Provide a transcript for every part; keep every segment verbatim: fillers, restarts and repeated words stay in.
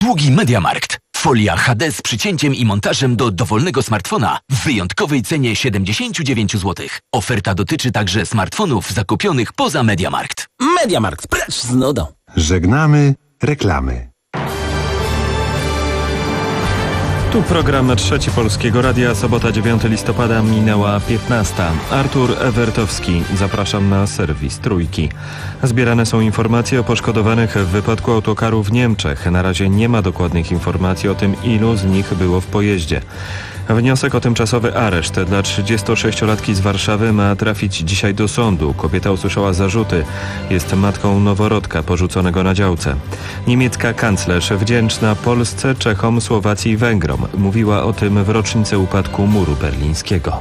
Długi MediaMarkt. Folia H D z przycięciem i montażem do dowolnego smartfona w wyjątkowej cenie siedemdziesiąt dziewięć złotych. Oferta dotyczy także smartfonów zakupionych poza MediaMarkt. MediaMarkt, precz z nudą. Żegnamy reklamy. Tu program Trzeci Polskiego Radia, sobota dziewiątego listopada, minęła piętnasta. Artur Ewertowski, zapraszam na serwis Trójki. Zbierane są informacje o poszkodowanych w wypadku autokaru w Niemczech. Na razie nie ma dokładnych informacji o tym, ilu z nich było w pojeździe. Wniosek o tymczasowy areszt dla trzydziestosześciolatki z Warszawy ma trafić dzisiaj do sądu. Kobieta usłyszała zarzuty. Jest matką noworodka porzuconego na działce. Niemiecka kanclerz wdzięczna Polsce, Czechom, Słowacji i Węgrom. Mówiła o tym w rocznicę upadku muru berlińskiego.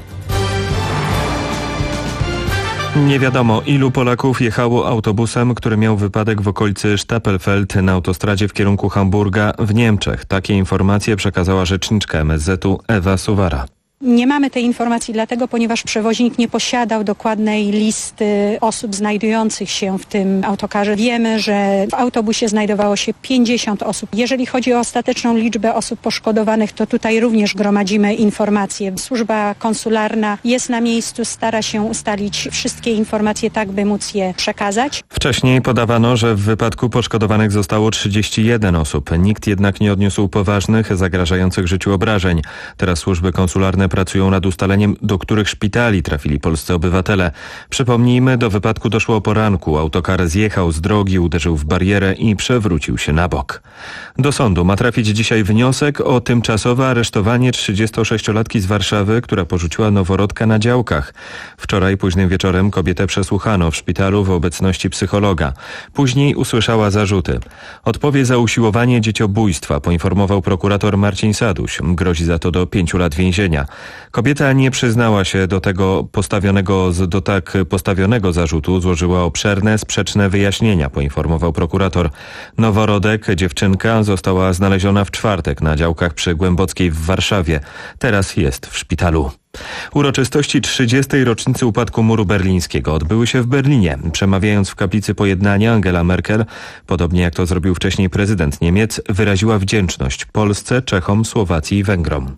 Nie wiadomo, ilu Polaków jechało autobusem, który miał wypadek w okolicy Stapelfeld na autostradzie w kierunku Hamburga w Niemczech. Takie informacje przekazała rzeczniczka M S Z u Ewa Suwara. Nie mamy tej informacji dlatego, ponieważ przewoźnik nie posiadał dokładnej listy osób znajdujących się w tym autokarze. Wiemy, że w autobusie znajdowało się pięćdziesiąt osób. Jeżeli chodzi o ostateczną liczbę osób poszkodowanych, to tutaj również gromadzimy informacje. Służba konsularna jest na miejscu, stara się ustalić wszystkie informacje tak, by móc je przekazać. Wcześniej podawano, że w wypadku poszkodowanych zostało trzydzieści jeden osób. Nikt jednak nie odniósł poważnych, zagrażających życiu obrażeń. Teraz służby konsularne pracują nad ustaleniem, do których szpitali trafili polscy obywatele. Przypomnijmy, do wypadku doszło o poranku. Autokar zjechał z drogi, uderzył w barierę i przewrócił się na bok. Do sądu ma trafić dzisiaj wniosek o tymczasowe aresztowanie trzydziestosześciolatki z Warszawy, która porzuciła noworodka na działkach. Wczoraj późnym wieczorem kobietę przesłuchano w szpitalu w obecności psychologa. Później usłyszała zarzuty. Odpowie za usiłowanie dzieciobójstwa, poinformował prokurator Marcin Saduś. Grozi za to do pięciu lat więzienia. Kobieta nie przyznała się do tego postawionego, do tak postawionego zarzutu, złożyła obszerne, sprzeczne wyjaśnienia, poinformował prokurator. Noworodek, dziewczynka, została znaleziona w czwartek na działkach przy Głębockiej w Warszawie. Teraz jest w szpitalu. Uroczystości trzydziestej rocznicy upadku muru berlińskiego odbyły się w Berlinie. Przemawiając w kaplicy pojednania, Angela Merkel, podobnie jak to zrobił wcześniej prezydent Niemiec, wyraziła wdzięczność Polsce, Czechom, Słowacji i Węgrom.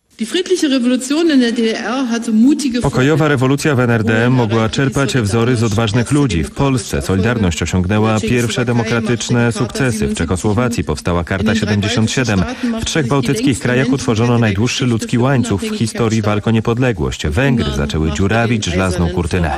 Pokojowa rewolucja w N R D mogła czerpać wzory z odważnych ludzi. W Polsce Solidarność osiągnęła pierwsze demokratyczne sukcesy. W Czechosłowacji powstała Karta siedemdziesiąt siedem. W trzech bałtyckich krajach utworzono najdłuższy ludzki łańcuch w historii walk o niepodległość. Węgry zaczęły dziurawić żelazną kurtynę.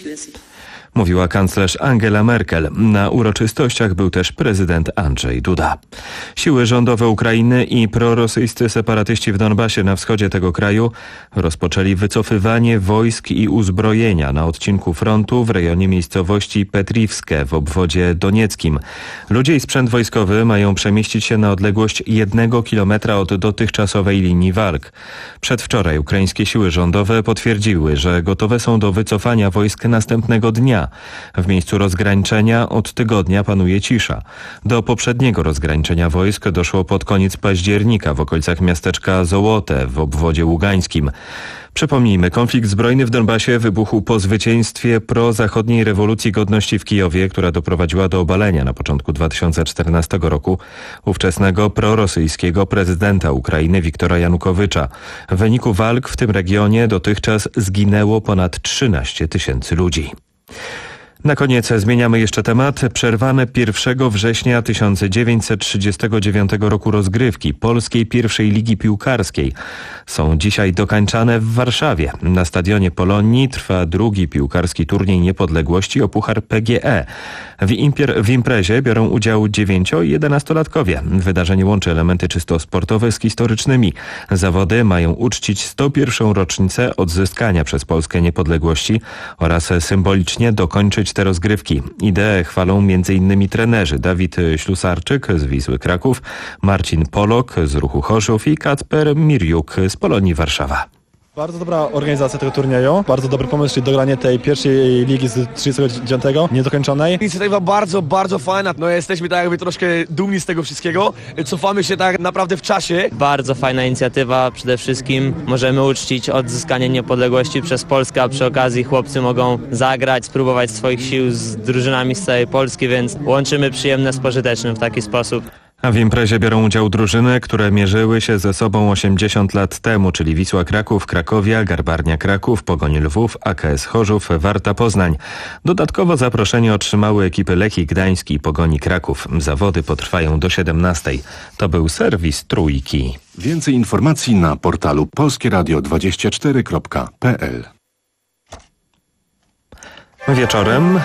Mówiła kanclerz Angela Merkel. Na uroczystościach był też prezydent Andrzej Duda. Siły rządowe Ukrainy i prorosyjscy separatyści w Donbasie na wschodzie tego kraju rozpoczęli wycofywanie wojsk i uzbrojenia na odcinku frontu w rejonie miejscowości Petriwskie w obwodzie donieckim. Ludzie i sprzęt wojskowy mają przemieścić się na odległość jednego kilometra od dotychczasowej linii walk. Przedwczoraj ukraińskie siły rządowe potwierdziły, że gotowe są do wycofania wojsk następnego dnia. W miejscu rozgraniczenia od tygodnia panuje cisza. Do poprzedniego rozgraniczenia wojsk doszło pod koniec października w okolicach miasteczka Zołote w obwodzie ługańskim. Przypomnijmy, konflikt zbrojny w Donbasie wybuchł po zwycięstwie prozachodniej rewolucji godności w Kijowie, która doprowadziła do obalenia na początku dwa tysiące czternastego roku ówczesnego prorosyjskiego prezydenta Ukrainy Wiktora Janukowycza. W wyniku walk w tym regionie dotychczas zginęło ponad trzynaście tysięcy ludzi. Na koniec zmieniamy jeszcze temat. Przerwane pierwszego września tysiąc dziewięćset trzydziestego dziewiątego roku rozgrywki polskiej pierwszej ligi piłkarskiej są dzisiaj dokończane w Warszawie. Na stadionie Polonii trwa drugi piłkarski turniej niepodległości o puchar P G E. W, impier- w imprezie biorą udział dziewięcio- i jedenastolatkowie. Wydarzenie łączy elementy czysto sportowe z historycznymi. Zawody mają uczcić sto pierwszą rocznicę odzyskania przez Polskę niepodległości oraz symbolicznie dokończyć te rozgrywki. Ideę chwalą między innymi trenerzy Dawid Ślusarczyk z Wisły Kraków, Marcin Polok z Ruchu Chorzów i Kacper Mirjuk z Polonii Warszawa. Bardzo dobra organizacja tego turnieju, bardzo dobry pomysł, czyli dogranie tej pierwszej ligi z trzydziestego dziewiątego niedokończonej. Inicjatywa bardzo, bardzo fajna. No jesteśmy tak jakby troszkę dumni z tego wszystkiego. Cofamy się tak naprawdę w czasie. Bardzo fajna inicjatywa przede wszystkim. Możemy uczcić odzyskanie niepodległości przez Polskę, a przy okazji chłopcy mogą zagrać, spróbować swoich sił z drużynami z całej Polski, więc łączymy przyjemne z pożytecznym w taki sposób. A w imprezie biorą udział drużyny, które mierzyły się ze sobą osiemdziesiąt lat temu, czyli Wisła Kraków, Krakowia, Garbarnia Kraków, Pogoń Lwów, A K S Chorzów, Warta Poznań. Dodatkowo zaproszenie otrzymały ekipy Lechii Gdański i Pogoni Kraków. Zawody potrwają do siedemnastej. To był serwis Trójki. Więcej informacji na portalu polskie radio dwadzieścia cztery kropka p l. Wieczorem...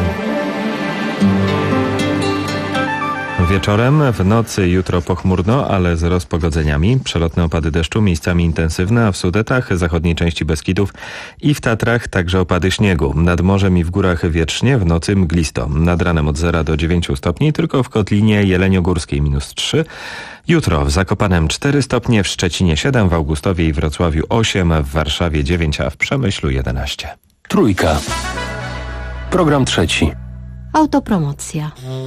Wieczorem, w nocy jutro pochmurno, ale z rozpogodzeniami. Przelotne opady deszczu, miejscami intensywne, a w Sudetach, zachodniej części Beskidów i w Tatrach także opady śniegu. Nad morzem i w górach wietrznie, w nocy mglisto. Nad ranem od zera do dziewięciu stopni, tylko w Kotlinie Jeleniogórskiej minus trzy. Jutro w Zakopanem cztery stopnie, w Szczecinie siedem, w Augustowie i Wrocławiu osiem, w Warszawie dziewięć, a w Przemyślu jedenaście. Trójka. Program trzeci. Autopromocja.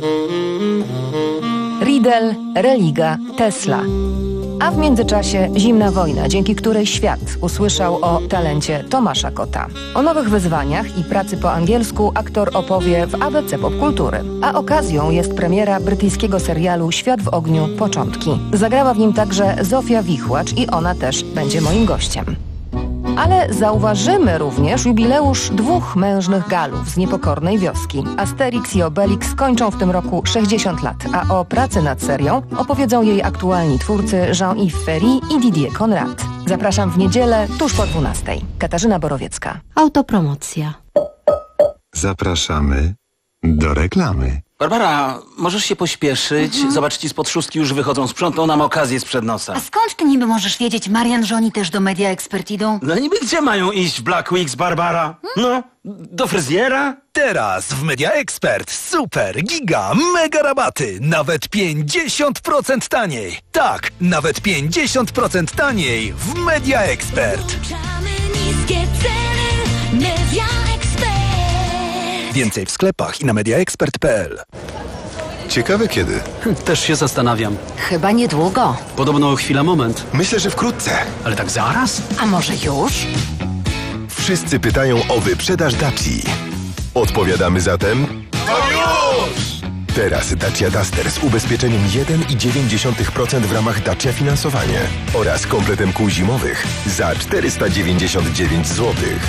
Riedel, Religa, Tesla. A w międzyczasie zimna wojna, dzięki której świat usłyszał o talencie Tomasza Kota. O nowych wyzwaniach i pracy po angielsku aktor opowie w A B C Popkultury. A okazją jest premiera brytyjskiego serialu Świat w ogniu – Początki. Zagrała w nim także Zofia Wichłacz i ona też będzie moim gościem. Ale zauważymy również jubileusz dwóch mężnych Galów z niepokornej wioski. Asterix i Obelix kończą w tym roku sześćdziesiąt lat, a o pracy nad serią opowiedzą jej aktualni twórcy Jean-Yves Ferry i Didier Conrad. Zapraszam w niedzielę tuż po dwunastej. Katarzyna Borowiecka. Autopromocja. Zapraszamy do reklamy. Barbara, możesz się pośpieszyć? Mhm. Zobacz, ci spod szóstki już wychodzą. Sprzątną nam okazję sprzed nosa. A skąd ty niby możesz wiedzieć, Marian, że oni też do Media Expert idą? No niby gdzie mają iść w Black Weeks, Barbara? No, do fryzjera? Teraz w Media Expert super, giga, mega rabaty. Nawet pięćdziesiąt procent taniej. Tak, nawet pięćdziesiąt procent taniej w Media Expert. Niskie ceny, Media Expert. Więcej w sklepach i na media expert kropka p l. Ciekawe kiedy. Też się zastanawiam. Chyba niedługo. Podobno chwila moment. Myślę, że wkrótce. Ale tak zaraz? A może już? Wszyscy pytają o wyprzedaż Daci. Odpowiadamy zatem... No już! Teraz Dacia Duster z ubezpieczeniem jeden i dziewięć dziesiątych procent w ramach Dacia Finansowanie oraz kompletem kół zimowych za czterysta dziewięćdziesiąt dziewięć złotych.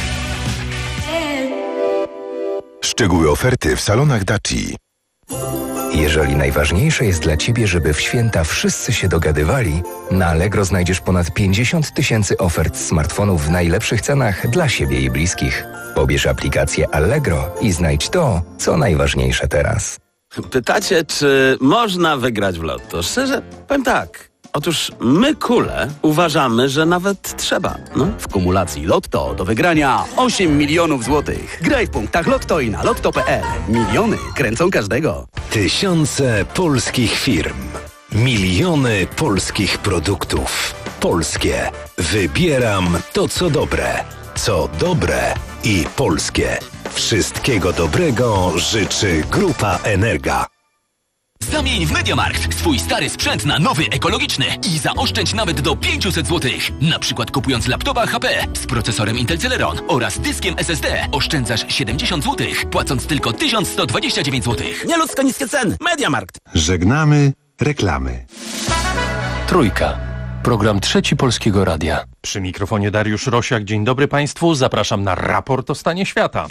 Szczegóły oferty w salonach Daci. Jeżeli najważniejsze jest dla Ciebie, żeby w święta wszyscy się dogadywali, na Allegro znajdziesz ponad pięćdziesiąt tysięcy ofert smartfonów w najlepszych cenach dla siebie i bliskich. Pobierz aplikację Allegro i znajdź to, co najważniejsze teraz. Pytacie, czy można wygrać w lotto? Szczerze, powiem tak. Otóż my, kule, uważamy, że nawet trzeba. No, w kumulacji Lotto do wygrania osiem milionów złotych. Graj w punktach Lotto i na lotto kropka p l. Miliony kręcą każdego. Tysiące polskich firm. Miliony polskich produktów. Polskie. Wybieram to, co dobre. Co dobre i polskie. Wszystkiego dobrego życzy Grupa Energa. Zamień w MediaMarkt swój stary sprzęt na nowy, ekologiczny i zaoszczędź nawet do pięćset złotych. Na przykład kupując laptopa H P z procesorem Intel Celeron oraz dyskiem S S D oszczędzasz siedemdziesiąt złotych, płacąc tylko tysiąc sto dwadzieścia dziewięć złotych. Nieludzko niskie ceny. MediaMarkt. Żegnamy reklamy. Trójka. Program Trzeci Polskiego Radia. Przy mikrofonie Dariusz Rosiak. Dzień dobry Państwu. Zapraszam na raport o stanie świata.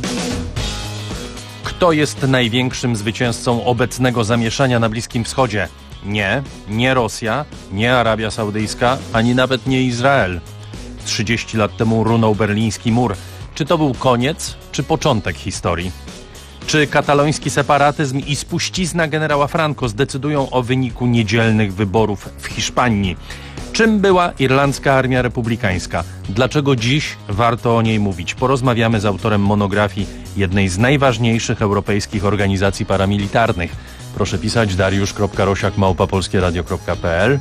Kto jest największym zwycięzcą obecnego zamieszania na Bliskim Wschodzie? Nie, nie Rosja, nie Arabia Saudyjska, ani nawet nie Izrael. trzydzieści lat temu runął berliński mur. Czy to był koniec, czy początek historii? Czy kataloński separatyzm i spuścizna generała Franco zdecydują o wyniku niedzielnych wyborów w Hiszpanii? Czym była irlandzka armia republikańska? Dlaczego dziś warto o niej mówić? Porozmawiamy z autorem monografii jednej z najważniejszych europejskich organizacji paramilitarnych. Proszę pisać dariusz kropka rosiak małpa polskie radio kropka p l.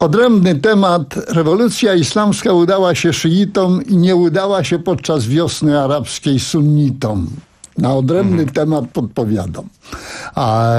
Odrębny temat. Rewolucja islamska udała się szyitom i nie udała się podczas wiosny arabskiej sunnitom. Na odrębny mhm. temat podpowiadam. A,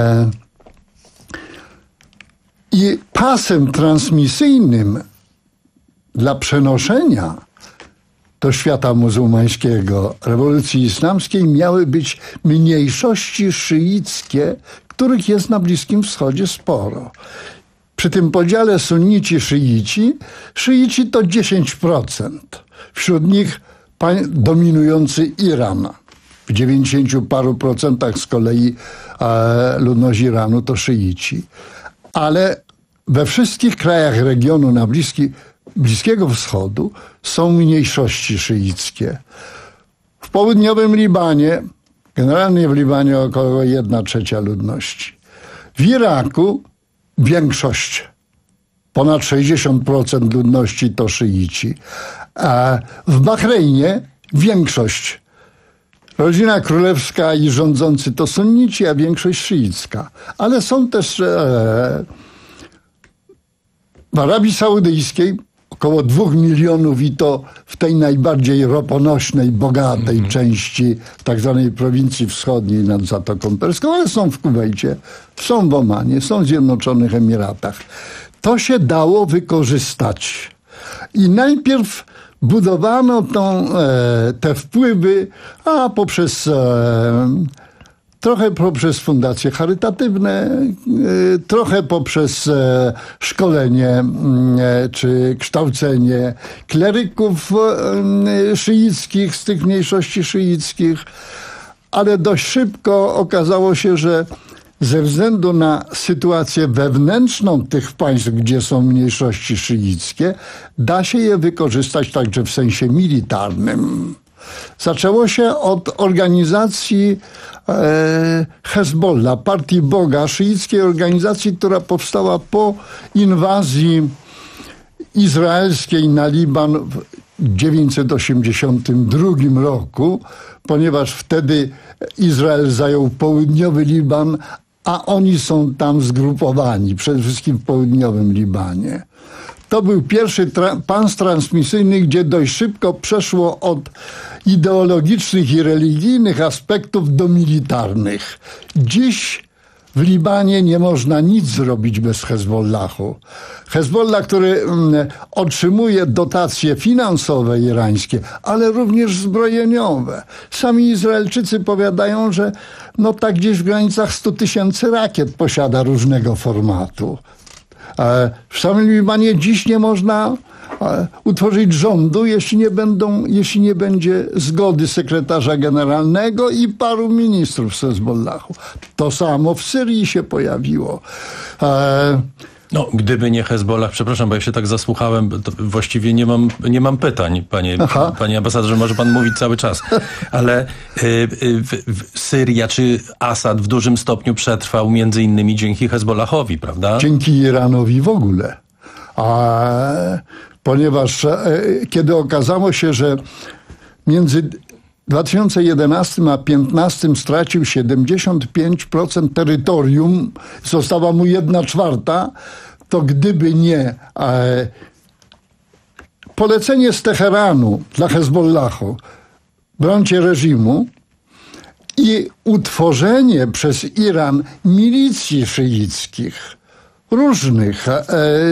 I pasem transmisyjnym dla przenoszenia do świata muzułmańskiego rewolucji islamskiej miały być mniejszości szyickie, których jest na Bliskim Wschodzie sporo. Przy tym podziale sunnici-szyici, szyici to dziesięć procent. Wśród nich dominujący Iran. W dziewięćdziesięciu paru procentach z kolei e, ludność Iranu to szyici. Ale we wszystkich krajach regionu na Bliski, Bliskiego Wschodu są mniejszości szyickie. W południowym Libanie, generalnie w Libanie około jedna trzecia ludności. W Iraku większość, ponad sześćdziesiąt procent ludności to szyici. A w Bahrajnie większość. Rodzina królewska i rządzący to sunnici, a większość szyicka. Ale są też e, w Arabii Saudyjskiej około dwóch milionów i to w tej najbardziej roponośnej, bogatej mm-hmm. części tak zwanej prowincji wschodniej nad Zatoką Perską, ale są w Kuwejcie, są w Omanie, są w Zjednoczonych Emiratach. To się dało wykorzystać. I najpierw budowano tą, e, te wpływy, a poprzez e, trochę poprzez fundacje charytatywne, e, trochę poprzez e, szkolenie e, czy kształcenie kleryków e, szyickich z tych mniejszości szyickich, ale dość szybko okazało się, że ze względu na sytuację wewnętrzną tych państw, gdzie są mniejszości szyickie, da się je wykorzystać także w sensie militarnym. Zaczęło się od organizacji e, Hezbollah, Partii Boga, szyickiej organizacji, która powstała po inwazji izraelskiej na Liban w tysiąc dziewięćset osiemdziesiątym drugim roku, ponieważ wtedy Izrael zajął południowy Liban, a oni są tam zgrupowani, przede wszystkim w południowym Libanie. To był pierwszy tra- pas transmisyjny, gdzie dość szybko przeszło od ideologicznych i religijnych aspektów do militarnych. Dziś w Libanie nie można nic zrobić bez Hezbollahu. Hezbollah, który mm, otrzymuje dotacje finansowe irańskie, ale również zbrojeniowe. Sami Izraelczycy powiadają, że no tak gdzieś w granicach stu tysięcy rakiet posiada różnego formatu. E, w samym Libanie dziś nie można e, utworzyć rządu, jeśli nie będą, jeśli nie będzie zgody sekretarza generalnego i paru ministrów z Hezbollahu. To samo w Syrii się pojawiło. E, No, gdyby nie Hezbollah, przepraszam, bo ja się tak zasłuchałem, to właściwie nie mam, nie mam pytań, panie, panie ambasadorze, może pan mówić cały czas. Ale y, y, w, Syria czy Asad w dużym stopniu przetrwał między innymi dzięki Hezbollahowi, prawda? Dzięki Iranowi w ogóle. A, ponieważ e, kiedy okazało się, że między dwa tysiące jedenastym a dwa tysiące piętnastym stracił siedemdziesiąt pięć procent terytorium, została mu jedna czwarta, to gdyby nie e, polecenie z Teheranu dla Hezbollahu, brońcie reżimu, i utworzenie przez Iran milicji szyickich, różnych, e,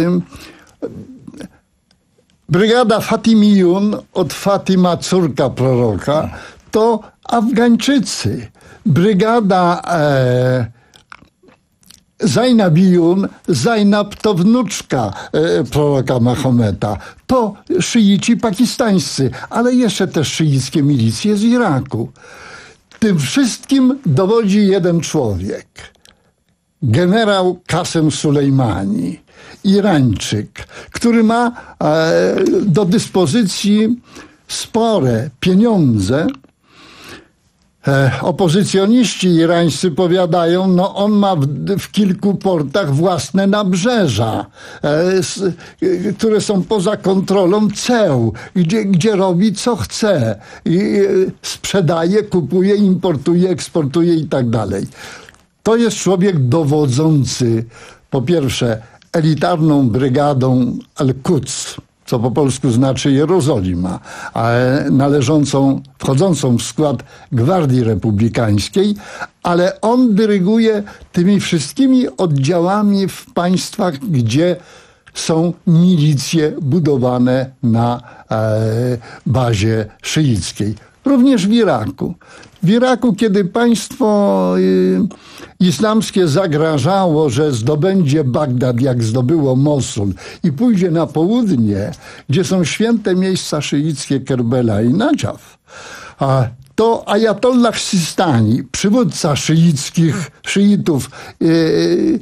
brygada Fatimiyun od Fatima, córka proroka, to Afgańczycy. Brygada e, Zainabiyun, Zainab to wnuczka e, proroka Mahometa. To szyici pakistańscy, ale jeszcze też szyickie milicje z Iraku. Tym wszystkim dowodzi jeden człowiek. Generał Kasem Sulejmani, Irańczyk, który ma e, do dyspozycji spore pieniądze. E, opozycjoniści irańscy powiadają, no on ma w, w kilku portach własne nabrzeża, e, s, e, które są poza kontrolą ceł, gdzie, gdzie robi co chce. I, e, sprzedaje, kupuje, importuje, eksportuje i tak dalej. To jest człowiek dowodzący, po pierwsze, elitarną brygadą Al-Quds, co po polsku znaczy Jerozolima, ale należącą, wchodzącą w skład Gwardii Republikańskiej, ale on dyryguje tymi wszystkimi oddziałami w państwach, gdzie są milicje budowane na e, bazie szyickiej. Również w Iraku. W Iraku, kiedy państwo y, islamskie zagrażało, że zdobędzie Bagdad, jak zdobyło Mosul i pójdzie na południe, gdzie są święte miejsca szyickie Kerbela i Nadżaf, a to Ajatollah Sistani, przywódca szyickich, szyitów y,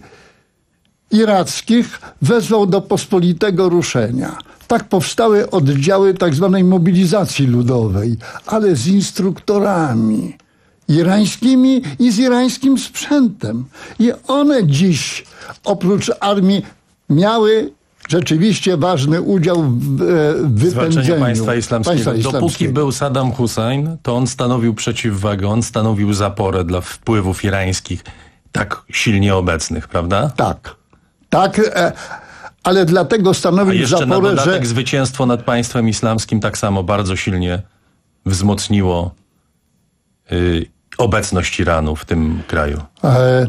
irackich, wezwał do pospolitego ruszenia. Tak powstały oddziały tak zwanej mobilizacji ludowej, ale z instruktorami irańskimi i z irańskim sprzętem. I one dziś, oprócz armii, miały rzeczywiście ważny udział w wypędzeniu państwa islamskiego. państwa islamskiego. Dopóki był Saddam Hussein, to on stanowił przeciwwagę, on stanowił zaporę dla wpływów irańskich, tak silnie obecnych, prawda? Tak. Tak, e, ale dlatego stanowił A jeszcze zaporę, na dodatek że zwycięstwo nad państwem islamskim tak samo bardzo silnie wzmocniło y, obecność Iranu w tym kraju. E,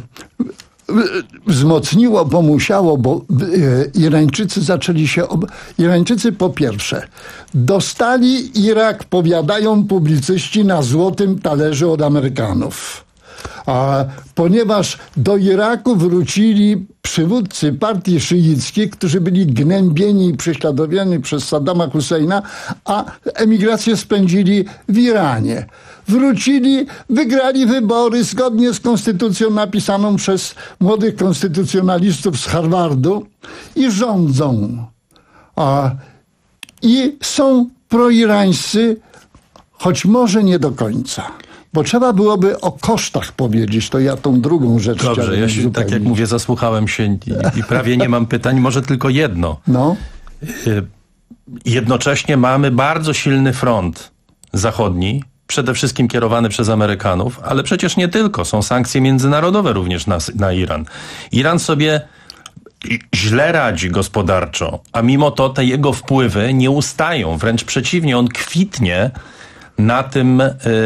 wzmocniło, bo musiało, bo e, Irańczycy zaczęli się... Ob... Irańczycy po pierwsze dostali Irak, powiadają publicyści, na złotym talerzu od Amerykanów. A ponieważ do Iraku wrócili przywódcy partii szyickiej, którzy byli gnębieni i prześladowani przez Saddama Husseina, a emigrację spędzili w Iranie. Wrócili, wygrali wybory zgodnie z konstytucją napisaną przez młodych konstytucjonalistów z Harvardu i rządzą. A, i są proirańscy, choć może nie do końca. Bo trzeba byłoby o kosztach powiedzieć, to ja tą drugą rzecz Dobrze, chciałem ja się, zupełnie. tak jak mówię, zasłuchałem się i, i prawie nie mam pytań, może tylko jedno. No. Jednocześnie mamy bardzo silny front zachodni, przede wszystkim kierowany przez Amerykanów, ale przecież nie tylko, są sankcje międzynarodowe również na, na Iran. Iran sobie źle radzi gospodarczo, a mimo to te jego wpływy nie ustają, wręcz przeciwnie, on kwitnie na tym,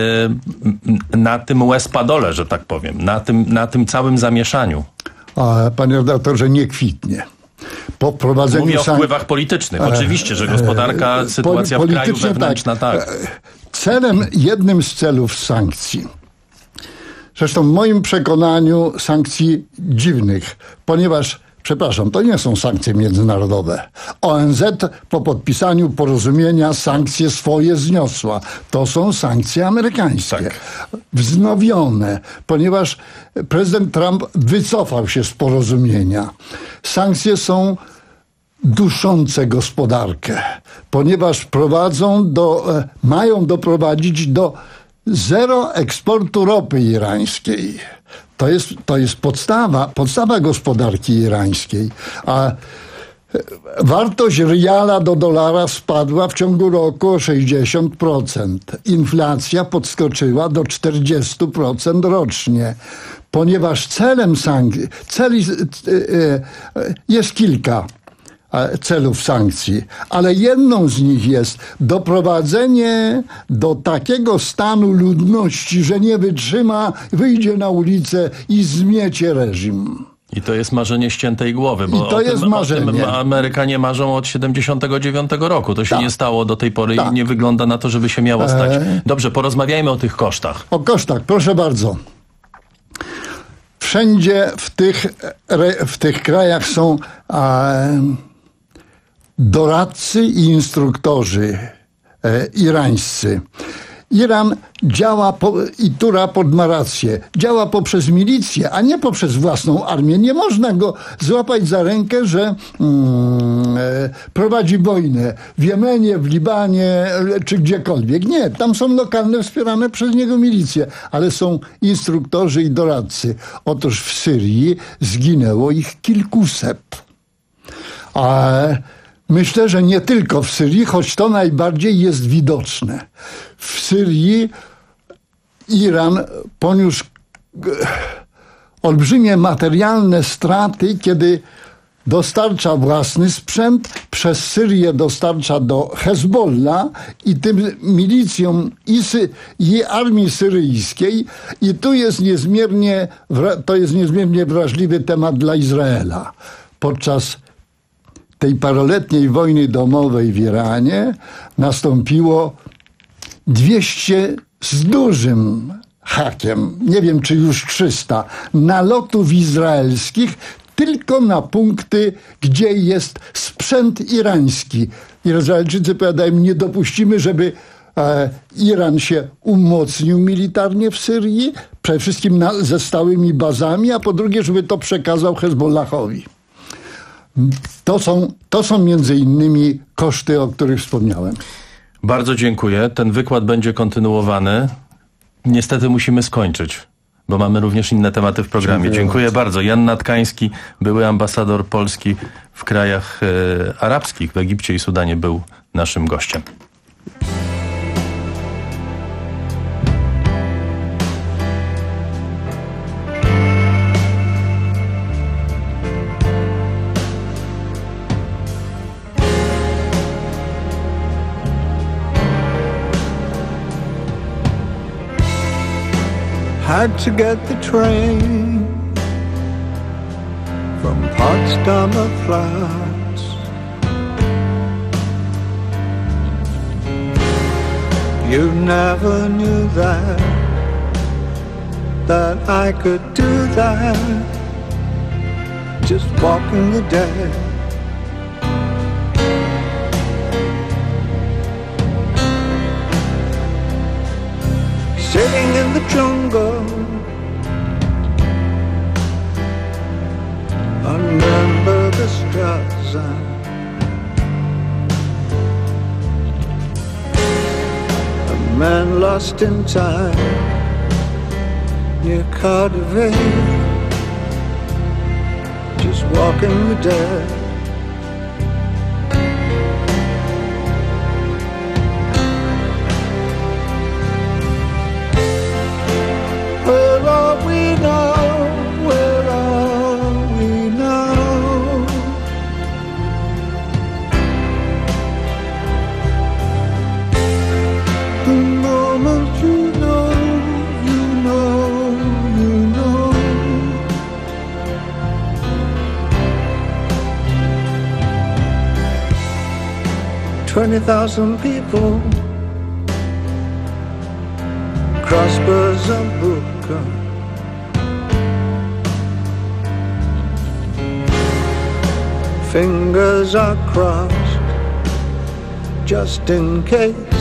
yy, na tym łez-padole, że tak powiem, na tym, na tym całym zamieszaniu. A, panie redaktorze, nie kwitnie. Po prowadzeniu Mówię o sank- wpływach politycznych. Oczywiście, że gospodarka, e, sytuacja w kraju wewnętrzna, tak. tak. Celem, jednym z celów sankcji, zresztą w moim przekonaniu sankcji dziwnych, ponieważ, przepraszam, to nie są sankcje międzynarodowe. O N Z po podpisaniu porozumienia sankcje swoje zniosła. To są sankcje amerykańskie. Tak. Wznowione, ponieważ prezydent Trump wycofał się z porozumienia. Sankcje są duszące gospodarkę, ponieważ prowadzą do, mają doprowadzić do zero eksportu ropy irańskiej. To jest, to jest podstawa, podstawa gospodarki irańskiej. A wartość riala do dolara spadła w ciągu roku o sześćdziesiąt procent. Inflacja podskoczyła do czterdzieści procent rocznie. Ponieważ celem sankcji, celi, jest kilka celów sankcji, ale jedną z nich jest doprowadzenie do takiego stanu ludności, że nie wytrzyma, wyjdzie na ulicę i zmiecie reżim. I to jest marzenie ściętej głowy, bo I to o jest tym, marzenie. O tym Amerykanie marzą od siedemdziesiątego dziewiątego roku. To się tak. nie stało do tej pory tak. i nie wygląda na to, żeby się miało stać. Eee. Dobrze, porozmawiajmy o tych kosztach. O kosztach, proszę bardzo. Wszędzie w tych, w tych krajach są e, doradcy i instruktorzy e, irańscy. Iran działa, po, i Tura pod ma rację, działa poprzez milicję, a nie poprzez własną armię. Nie można go złapać za rękę, że mm, e, prowadzi wojnę w Jemenie, w Libanie e, czy gdziekolwiek. Nie, tam są lokalne, wspierane przez niego milicje, ale są instruktorzy i doradcy. Otóż w Syrii zginęło ich kilkuset. A myślę, że nie tylko w Syrii, choć to najbardziej jest widoczne. W Syrii Iran poniósł olbrzymie materialne straty, kiedy dostarcza własny sprzęt, przez Syrię dostarcza do Hezbollah i tym milicjom i, sy, i armii syryjskiej. I tu jest niezmiernie, to jest niezmiernie wrażliwy temat dla Izraela. Podczas tej paroletniej wojny domowej w Iranie nastąpiło dwieście z dużym hakiem, nie wiem czy już trzysta, nalotów izraelskich tylko na punkty, gdzie jest sprzęt irański. Izraelczycy powiadają, nie dopuścimy, żeby e, Iran się umocnił militarnie w Syrii, przede wszystkim na, ze stałymi bazami, a po drugie, żeby to przekazał Hezbollahowi. To są, to są między innymi koszty, o których wspomniałem. Bardzo dziękuję. Ten wykład będzie kontynuowany. Niestety musimy skończyć, bo mamy również inne tematy w programie. Dziękuję, dziękuję bardzo. Jan Natkański, były ambasador Polski w krajach e, arabskich, w Egipcie i Sudanie, był naszym gościem. Had to get the train from Potsdamer Platz. You never knew that, that I could do that, just walking the dead. Sitting in the jungle, under the Strasse, a man lost in time near Cardiff, just walking the dead. Where are we now? Where are we now? The moment you know, you know, you know. Twenty thousand people cross Berzabuka. Fingers are crossed just in case.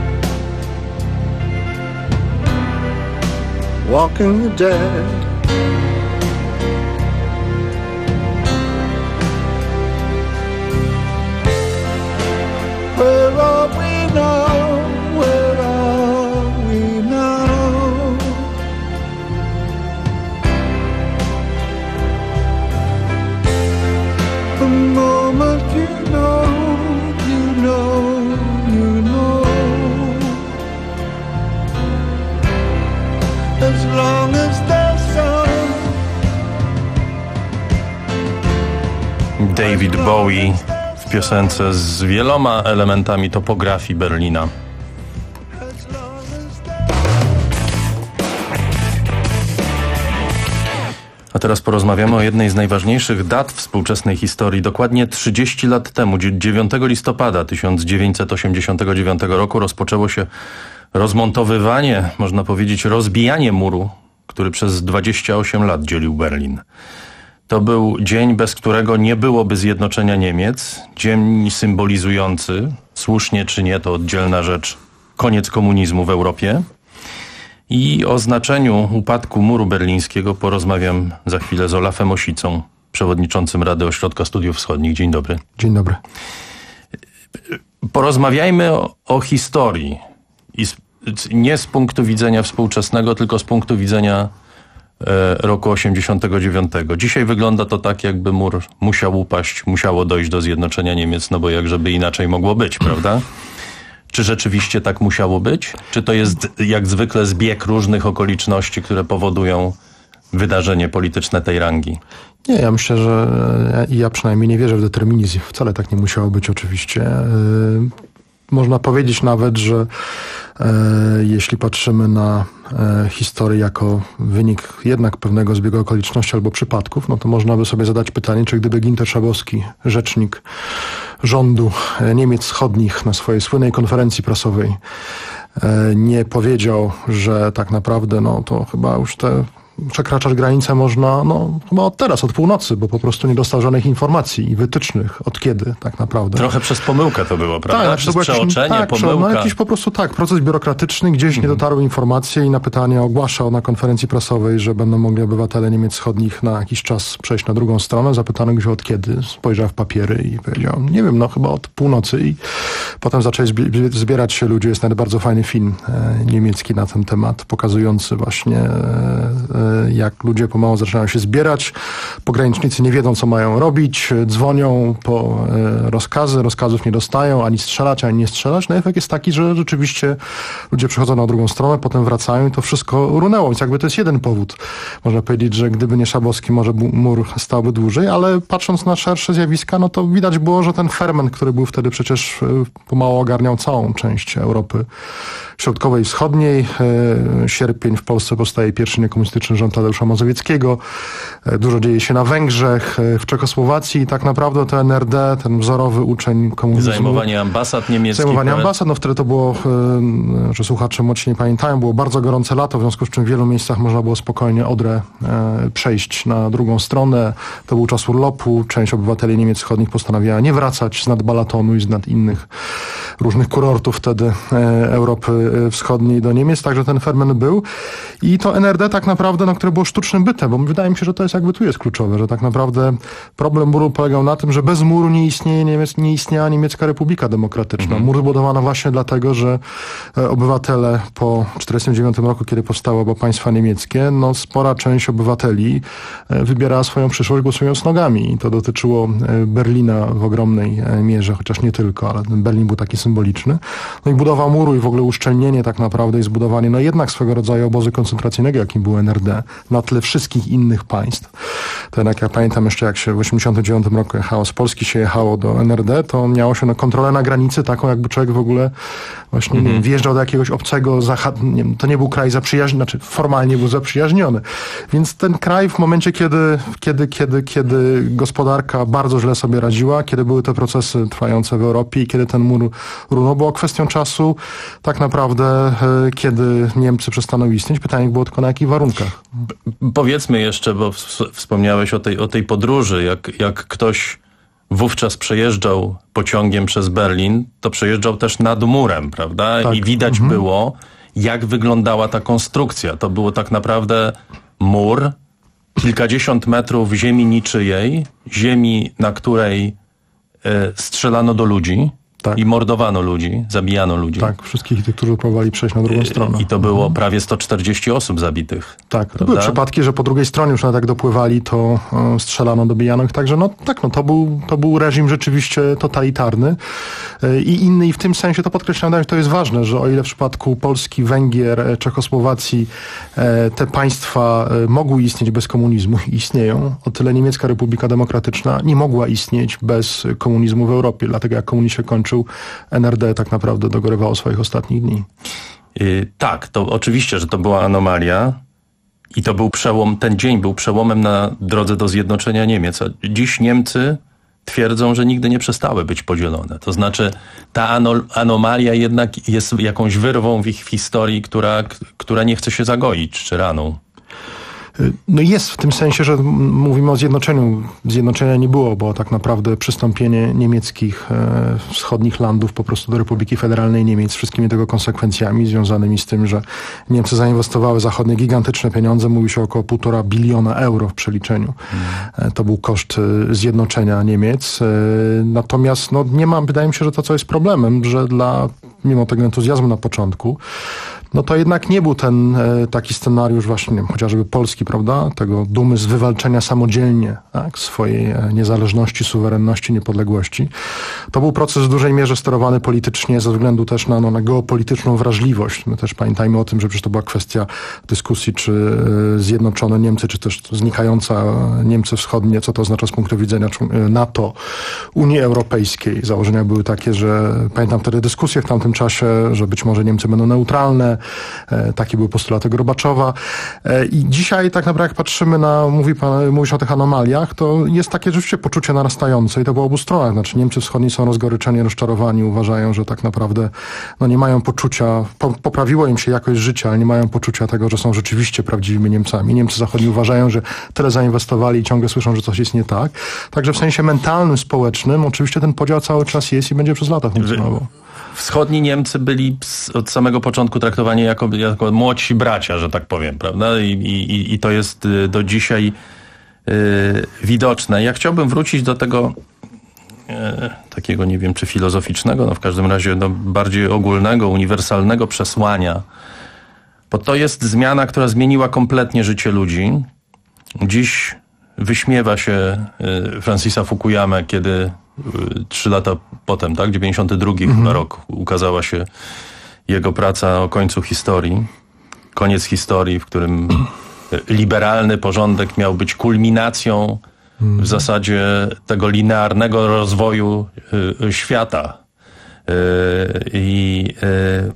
Walking the dead. Where are we now? Where are we now? The moment you know, you know, you know. As long as there's sun. David Bowie w piosence z wieloma elementami topografii Berlina. A teraz porozmawiamy o jednej z najważniejszych dat współczesnej historii. Dokładnie trzydzieści lat temu, dziewiątego listopada tysiąc dziewięćset osiemdziesiątego dziewiątego roku rozpoczęło się rozmontowywanie, można powiedzieć rozbijanie muru, który przez dwadzieścia osiem lat dzielił Berlin. To był dzień, bez którego nie byłoby zjednoczenia Niemiec. Dzień symbolizujący, słusznie czy nie, to oddzielna rzecz, koniec komunizmu w Europie. I o znaczeniu upadku muru berlińskiego porozmawiam za chwilę z Olafem Osicą, przewodniczącym Rady Ośrodka Studiów Wschodnich. Dzień dobry. Dzień dobry. Porozmawiajmy o, o historii. I z, nie z punktu widzenia współczesnego, tylko z punktu widzenia e, roku osiemdziesiątego dziewiątego. Dzisiaj wygląda to tak, jakby mur musiał upaść, musiało dojść do zjednoczenia Niemiec, no bo jak żeby inaczej mogło być, prawda? Czy rzeczywiście tak musiało być? Czy to jest jak zwykle zbieg różnych okoliczności, które powodują wydarzenie polityczne tej rangi? Nie, ja myślę, że ja przynajmniej nie wierzę w determinizm. Wcale tak nie musiało być oczywiście. Można powiedzieć nawet, że e, jeśli patrzymy na e, historię jako wynik jednak pewnego zbiegu okoliczności albo przypadków, no to można by sobie zadać pytanie, czy gdyby Ginter Schabowski, rzecznik rządu Niemiec Wschodnich na swojej słynnej konferencji prasowej e, nie powiedział, że tak naprawdę no to chyba już te przekraczać granicę można, no chyba od teraz, od północy, bo po prostu nie dostał żadnych informacji i wytycznych od kiedy tak naprawdę. Trochę przez pomyłkę to było, prawda? Tak, przez to przeoczenie, jakiś, tak, pomyłka. No, jakiś po prostu tak, proces biurokratyczny, gdzieś nie dotarły informacje i na pytanie ogłaszał na konferencji prasowej, że będą mogli obywatele Niemiec Wschodnich na jakiś czas przejść na drugą stronę. Zapytano go od kiedy, spojrzał w papiery i powiedział, nie wiem, no chyba od północy i potem zaczęli zbierać się ludzie. Jest nawet bardzo fajny film e, niemiecki na ten temat, pokazujący właśnie e, jak ludzie pomału zaczynają się zbierać, pogranicznicy nie wiedzą, co mają robić, dzwonią po rozkazy, rozkazów nie dostają, ani strzelać, ani nie strzelać. No efekt jest taki, że rzeczywiście ludzie przechodzą na drugą stronę, potem wracają i to wszystko runęło, więc jakby to jest jeden powód. Można powiedzieć, że gdyby nie Schabowski, może mur stałby dłużej, ale patrząc na szersze zjawiska, no to widać było, że ten ferment, który był wtedy przecież pomału ogarniał całą część Europy Środkowej i Wschodniej. Sierpień w Polsce powstaje pierwszy niekomunistyczny rząd Tadeusza Mazowieckiego. Dużo dzieje się na Węgrzech, w Czechosłowacji i tak naprawdę to N R D, ten wzorowy uczeń komunizmu. Zajmowanie ambasad niemieckich. Zajmowanie ambasad, no wtedy to było, że słuchacze młodsi nie pamiętają, było bardzo gorące lato, w związku z czym w wielu miejscach można było spokojnie Odrę przejść na drugą stronę. To był czas urlopu, część obywateli Niemiec Wschodnich postanawiała nie wracać z nad Balatonu i z nad innych różnych kurortów wtedy Europy Wschodniej do Niemiec, także ten ferment był. I to N R D tak naprawdę, no, które było sztucznym bytem, bo wydaje mi się, że to jest jakby tu jest kluczowe, że tak naprawdę problem muru polegał na tym, że bez muru nie istnieje Niemiec, nie istniała Niemiecka Republika Demokratyczna. Mhm. Mur zbudowano właśnie dlatego, że obywatele po tysiąc dziewięćset czterdziestym dziewiątym roku, kiedy powstało oba państwa niemieckie, no spora część obywateli wybierała swoją przyszłość głosując nogami. I to dotyczyło Berlina w ogromnej mierze, chociaż nie tylko, ale ten Berlin był taki symboliczny. No i budowa muru i w ogóle uszczelnienie tak naprawdę i zbudowanie no jednak swego rodzaju obozu koncentracyjnego, jakim był N R D, na tle wszystkich innych państw. To jednak ja pamiętam jeszcze, jak się w osiemdziesiątym dziewiątym roku jechało, z Polski się jechało do N R D, to miało się na kontrolę na granicy taką, jakby człowiek w ogóle właśnie mm-hmm. nie wiem, wjeżdżał do jakiegoś obcego, zahad- nie wiem, to nie był kraj zaprzyjaźniony, znaczy formalnie był zaprzyjaźniony. Więc ten kraj w momencie, kiedy, kiedy, kiedy, kiedy gospodarka bardzo źle sobie radziła, kiedy były te procesy trwające w Europie i kiedy ten mur runął, było kwestią czasu tak naprawdę, kiedy Niemcy przestaną istnieć. Pytanie było tylko na jakich warunkach. B- powiedzmy jeszcze, bo w- wspomniałeś o tej, o tej podróży, jak, jak ktoś wówczas przejeżdżał pociągiem przez Berlin, to przejeżdżał też nad murem, prawda? Tak. I widać mhm. było, jak wyglądała ta konstrukcja. To było tak naprawdę mur, kilkadziesiąt metrów ziemi niczyjej, ziemi, na której y, strzelano do ludzi. Tak. I mordowano ludzi, zabijano ludzi. Tak, wszystkich tych, którzy próbowali przejść na drugą stronę. I to było mhm. prawie sto czterdzieści osób zabitych. Tak, to były przypadki, że po drugiej stronie już nawet jak dopływali, to e, strzelano, dobijano ich. Także no tak, no to był, to był reżim rzeczywiście totalitarny e, i inny. I w tym sensie to podkreślam, to jest ważne, że o ile w przypadku Polski, Węgier, Czechosłowacji e, te państwa e, mogły istnieć bez komunizmu, istnieją, o tyle Niemiecka Republika Demokratyczna nie mogła istnieć bez komunizmu w Europie. Dlatego jak komunizm się kończy, N R D tak naprawdę dogorywało swoich ostatnich dni. Yy, tak, to oczywiście, że to była anomalia i to był przełom, ten dzień był przełomem na drodze do zjednoczenia Niemiec. A dziś Niemcy twierdzą, że nigdy nie przestały być podzielone. To znaczy ta ano- anomalia jednak jest jakąś wyrwą w ich historii, która, która nie chce się zagoić, czy raną. No jest w tym sensie, że mówimy o zjednoczeniu. Zjednoczenia nie było, bo tak naprawdę przystąpienie niemieckich e, wschodnich landów po prostu do Republiki Federalnej Niemiec z wszystkimi tego konsekwencjami związanymi z tym, że Niemcy zainwestowały zachodnie gigantyczne pieniądze, mówi się około półtora biliona euro w przeliczeniu. Hmm. E, to był koszt e, zjednoczenia Niemiec. E, natomiast no, nie ma, wydaje mi się, że to co jest problemem, że dla, mimo tego entuzjazmu na początku, no to jednak nie był ten e, taki scenariusz właśnie, nie wiem, chociażby polski, prawda, tego dumy z wywalczenia samodzielnie, tak, swojej e, niezależności, suwerenności, niepodległości. To był proces w dużej mierze sterowany politycznie ze względu też na, no, na geopolityczną wrażliwość. My też pamiętajmy o tym, że przecież to była kwestia dyskusji, czy e, zjednoczone Niemcy, czy też znikająca Niemcy wschodnie, co to oznacza z punktu widzenia NATO, Unii Europejskiej. Założenia były takie, że pamiętam wtedy dyskusje w tamtym czasie, że być może Niemcy będą neutralne. E, takie były postulaty Gorbaczowa. E, I dzisiaj tak naprawdę jak patrzymy na, mówi pan, mówisz o tych anomaliach, to jest takie rzeczywiście poczucie narastające i to po obu stronach. Znaczy Niemcy wschodni są rozgoryczeni, rozczarowani, uważają, że tak naprawdę no, nie mają poczucia, po, poprawiło im się jakość życia, ale nie mają poczucia tego, że są rzeczywiście prawdziwymi Niemcami. Niemcy zachodni uważają, że tyle zainwestowali i ciągle słyszą, że coś jest nie tak. Także w sensie mentalnym, społecznym oczywiście ten podział cały czas jest i będzie przez lata funkcjonował. Wschodni Niemcy byli od samego początku traktowani jako, jako młodsi bracia, że tak powiem, prawda? I, i, i to jest do dzisiaj yy, widoczne. Ja chciałbym wrócić do tego yy, takiego, nie wiem, czy filozoficznego, no w każdym razie no, bardziej ogólnego, uniwersalnego przesłania, bo to jest zmiana, która zmieniła kompletnie życie ludzi. Dziś wyśmiewa się yy, Francisa Fukuyamę, kiedy Trzy lata potem, tak, dziewięćdziesiąty drugi mhm. rok, ukazała się jego praca o końcu historii. Koniec historii, w którym liberalny porządek miał być kulminacją mhm. w zasadzie tego linearnego rozwoju y, świata. Y, I y,